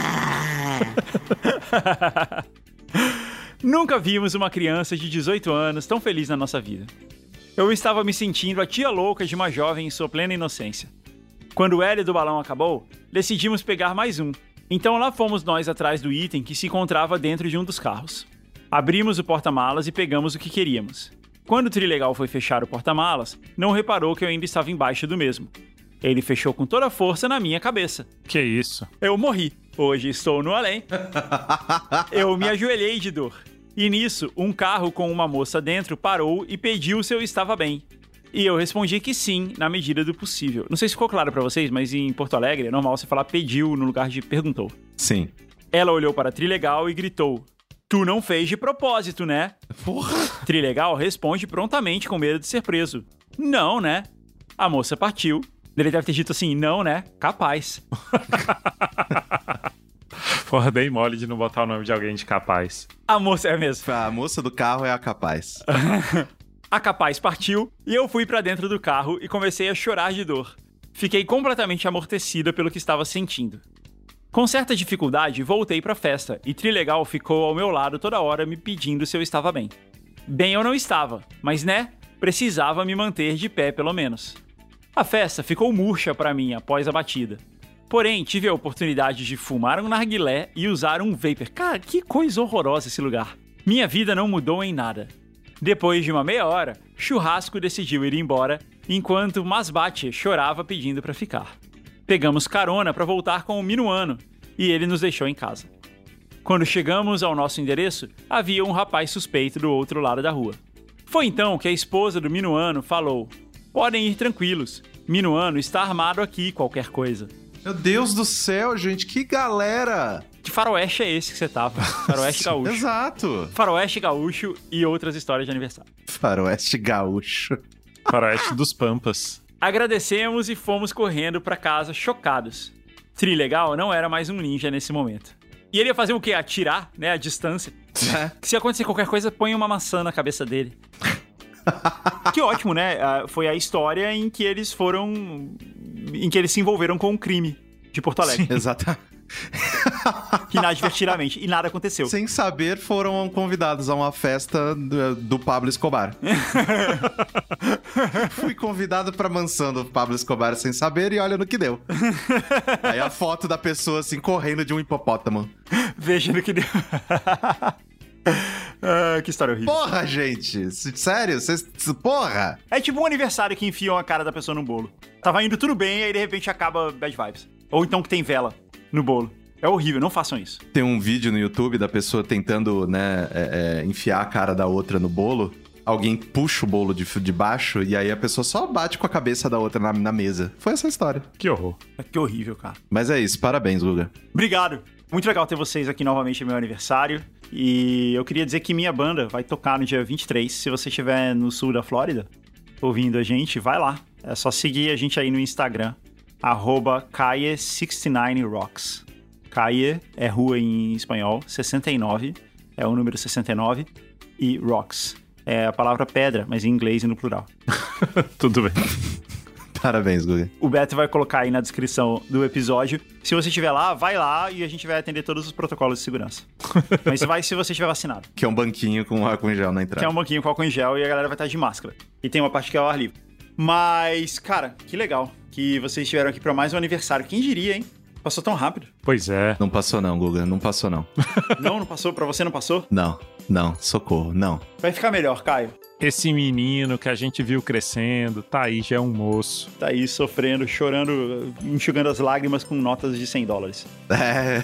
Nunca vimos uma criança de 18 anos tão feliz na nossa vida. Eu estava me sentindo a tia louca de uma jovem em sua plena inocência. Quando o Hélio do balão acabou, decidimos pegar mais um. Então lá fomos nós atrás do item que se encontrava dentro de um dos carros. Abrimos o porta-malas e pegamos o que queríamos. Quando o Trilegal foi fechar o porta-malas, não reparou que eu ainda estava embaixo do mesmo. Ele fechou com toda a força na minha cabeça. Que isso? Eu morri. Hoje estou no além. Eu me ajoelhei de dor. E nisso, um carro com uma moça dentro parou e pediu se eu estava bem. E eu respondi que sim, na medida do possível. Não sei se ficou claro pra vocês, mas em Porto Alegre é normal você falar pediu no lugar de perguntou. Sim. Ela olhou para Trilegal e gritou, tu não fez de propósito, né? Porra. Trilegal responde prontamente com medo de ser preso. Não, né? A moça partiu. Ele deve ter dito assim, não, né? Capaz. Porra, bem mole de não botar o nome de alguém de capaz. A moça é mesmo. A moça do carro é a capaz. A capaz partiu e eu fui pra dentro do carro e comecei a chorar de dor. Fiquei completamente amortecida pelo que estava sentindo. Com certa dificuldade, voltei pra festa e Trilegal ficou ao meu lado toda hora me pedindo se eu estava bem. Bem eu não estava, mas né, precisava me manter de pé pelo menos. A festa ficou murcha pra mim após a batida. Porém, tive a oportunidade de fumar um narguilé e usar um vapor. Cara, que coisa horrorosa esse lugar. Minha vida não mudou em nada. Depois de uma meia hora, Churrasco decidiu ir embora, enquanto Masbate chorava pedindo pra ficar. Pegamos carona pra voltar com o Minuano, e ele nos deixou em casa. Quando chegamos ao nosso endereço, havia um rapaz suspeito do outro lado da rua. Foi então que a esposa do Minuano falou: podem ir tranquilos, Minuano está armado aqui, qualquer coisa. Meu Deus do céu, gente, que galera! Que faroeste é esse que você tava? Faroeste gaúcho. Exato. Faroeste gaúcho e outras histórias de aniversário. Faroeste gaúcho. Faroeste dos Pampas. Agradecemos e fomos correndo pra casa chocados. Trilegal não era mais um ninja nesse momento. E ele ia fazer o quê? Atirar, né? A distância. Se acontecer qualquer coisa, põe uma maçã na cabeça dele. Que ótimo, né? Foi a história em que eles se envolveram com um crime de Porto Alegre. Sim, exato. Inadvertidamente. E nada aconteceu. Sem saber, foram convidados a uma festa do Pablo Escobar. Fui convidado pra mansão do Pablo Escobar sem saber e olha no que deu. Aí a foto da pessoa assim, correndo de um hipopótamo. Veja no que deu. Que história horrível. Porra, gente. Sério? Vocês... Porra! É tipo um aniversário que enfiam a cara da pessoa no bolo. Tava indo tudo bem, aí de repente acaba bad vibes. Ou então que tem vela no bolo. É horrível, não façam isso. Tem um vídeo no YouTube da pessoa tentando, né, enfiar a cara da outra no bolo. Alguém puxa o bolo de baixo e aí a pessoa só bate com a cabeça da outra na mesa. Foi essa a história. Que horror. Que horrível, cara. Mas é isso, parabéns, Guga. Obrigado. Muito legal ter vocês aqui novamente no meu aniversário. E eu queria dizer que minha banda vai tocar no dia 23. Se você estiver no sul da Flórida, ouvindo a gente, vai lá. É só seguir a gente aí no Instagram, @Caie69rocks. Caie é rua em espanhol, 69, é o número 69, e rocks é a palavra pedra, mas em inglês e no plural. Tudo bem. Parabéns, Guga. O Beto vai colocar aí na descrição do episódio. Se você estiver lá, vai lá e a gente vai atender todos os protocolos de segurança. Mas vai se você estiver vacinado. Que é um banquinho com álcool em gel na entrada. Que é um banquinho com álcool em gel e a galera vai estar de máscara. E tem uma parte que é ao ar livre. Mas, cara, que legal que vocês estiveram aqui para mais um aniversário. Quem diria, hein? Passou tão rápido. Pois é. Não passou não, Guga. Não passou não. Não passou? Pra você não passou? Não. Socorro, não. Vai ficar melhor, Caio. Esse menino que a gente viu crescendo, tá aí, já é um moço. Tá aí sofrendo, chorando, enxugando as lágrimas com notas de $100. É.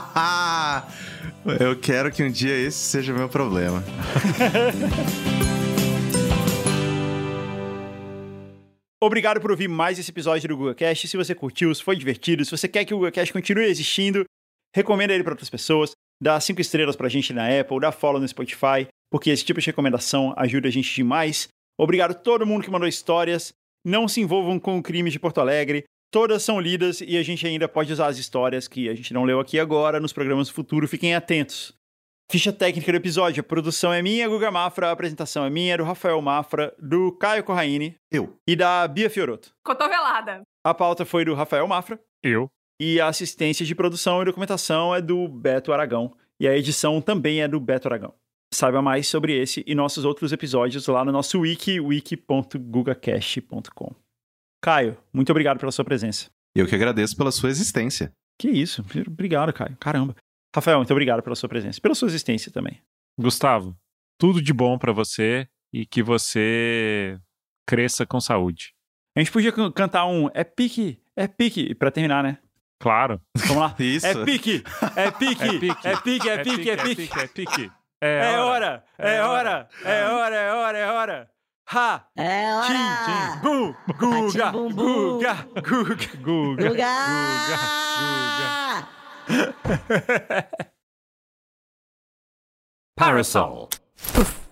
Eu quero que um dia esse seja o meu problema. Obrigado por ouvir mais esse episódio do GugaCast. Se você curtiu, se foi divertido, se você quer que o GugaCast continue existindo, recomenda ele para outras pessoas, dá 5 estrelas pra gente na Apple, dá follow no Spotify, porque esse tipo de recomendação ajuda a gente demais. Obrigado a todo mundo que mandou histórias. Não se envolvam com o crime de Porto Alegre. Todas são lidas e a gente ainda pode usar as histórias que a gente não leu aqui agora nos programas do futuro. Fiquem atentos. Ficha técnica do episódio. A produção é minha, Guga Mafra. A apresentação é minha, do Rafael Mafra, do Caio Corraine. Eu. E da Bia Fiorotto. Cotovelada. A pauta foi do Rafael Mafra. Eu. E a assistência de produção e documentação é do Beto Aragão. E a edição também é do Beto Aragão. Saiba mais sobre esse e nossos outros episódios lá no nosso wiki.gugacast.com. Caio, muito obrigado pela sua presença. Eu que agradeço pela sua existência. Que isso. Obrigado, Caio. Caramba. Rafael, muito obrigado pela sua presença. Pela sua existência também. Gustavo, tudo de bom pra você e que você cresça com saúde. A gente podia cantar um É pique, pra terminar, né? Claro. Vamos lá. Isso. É pique. É pique. É hora. Ha! É hora! Tim, bum, guga, Bum, bum. guga. Guga! Parasol.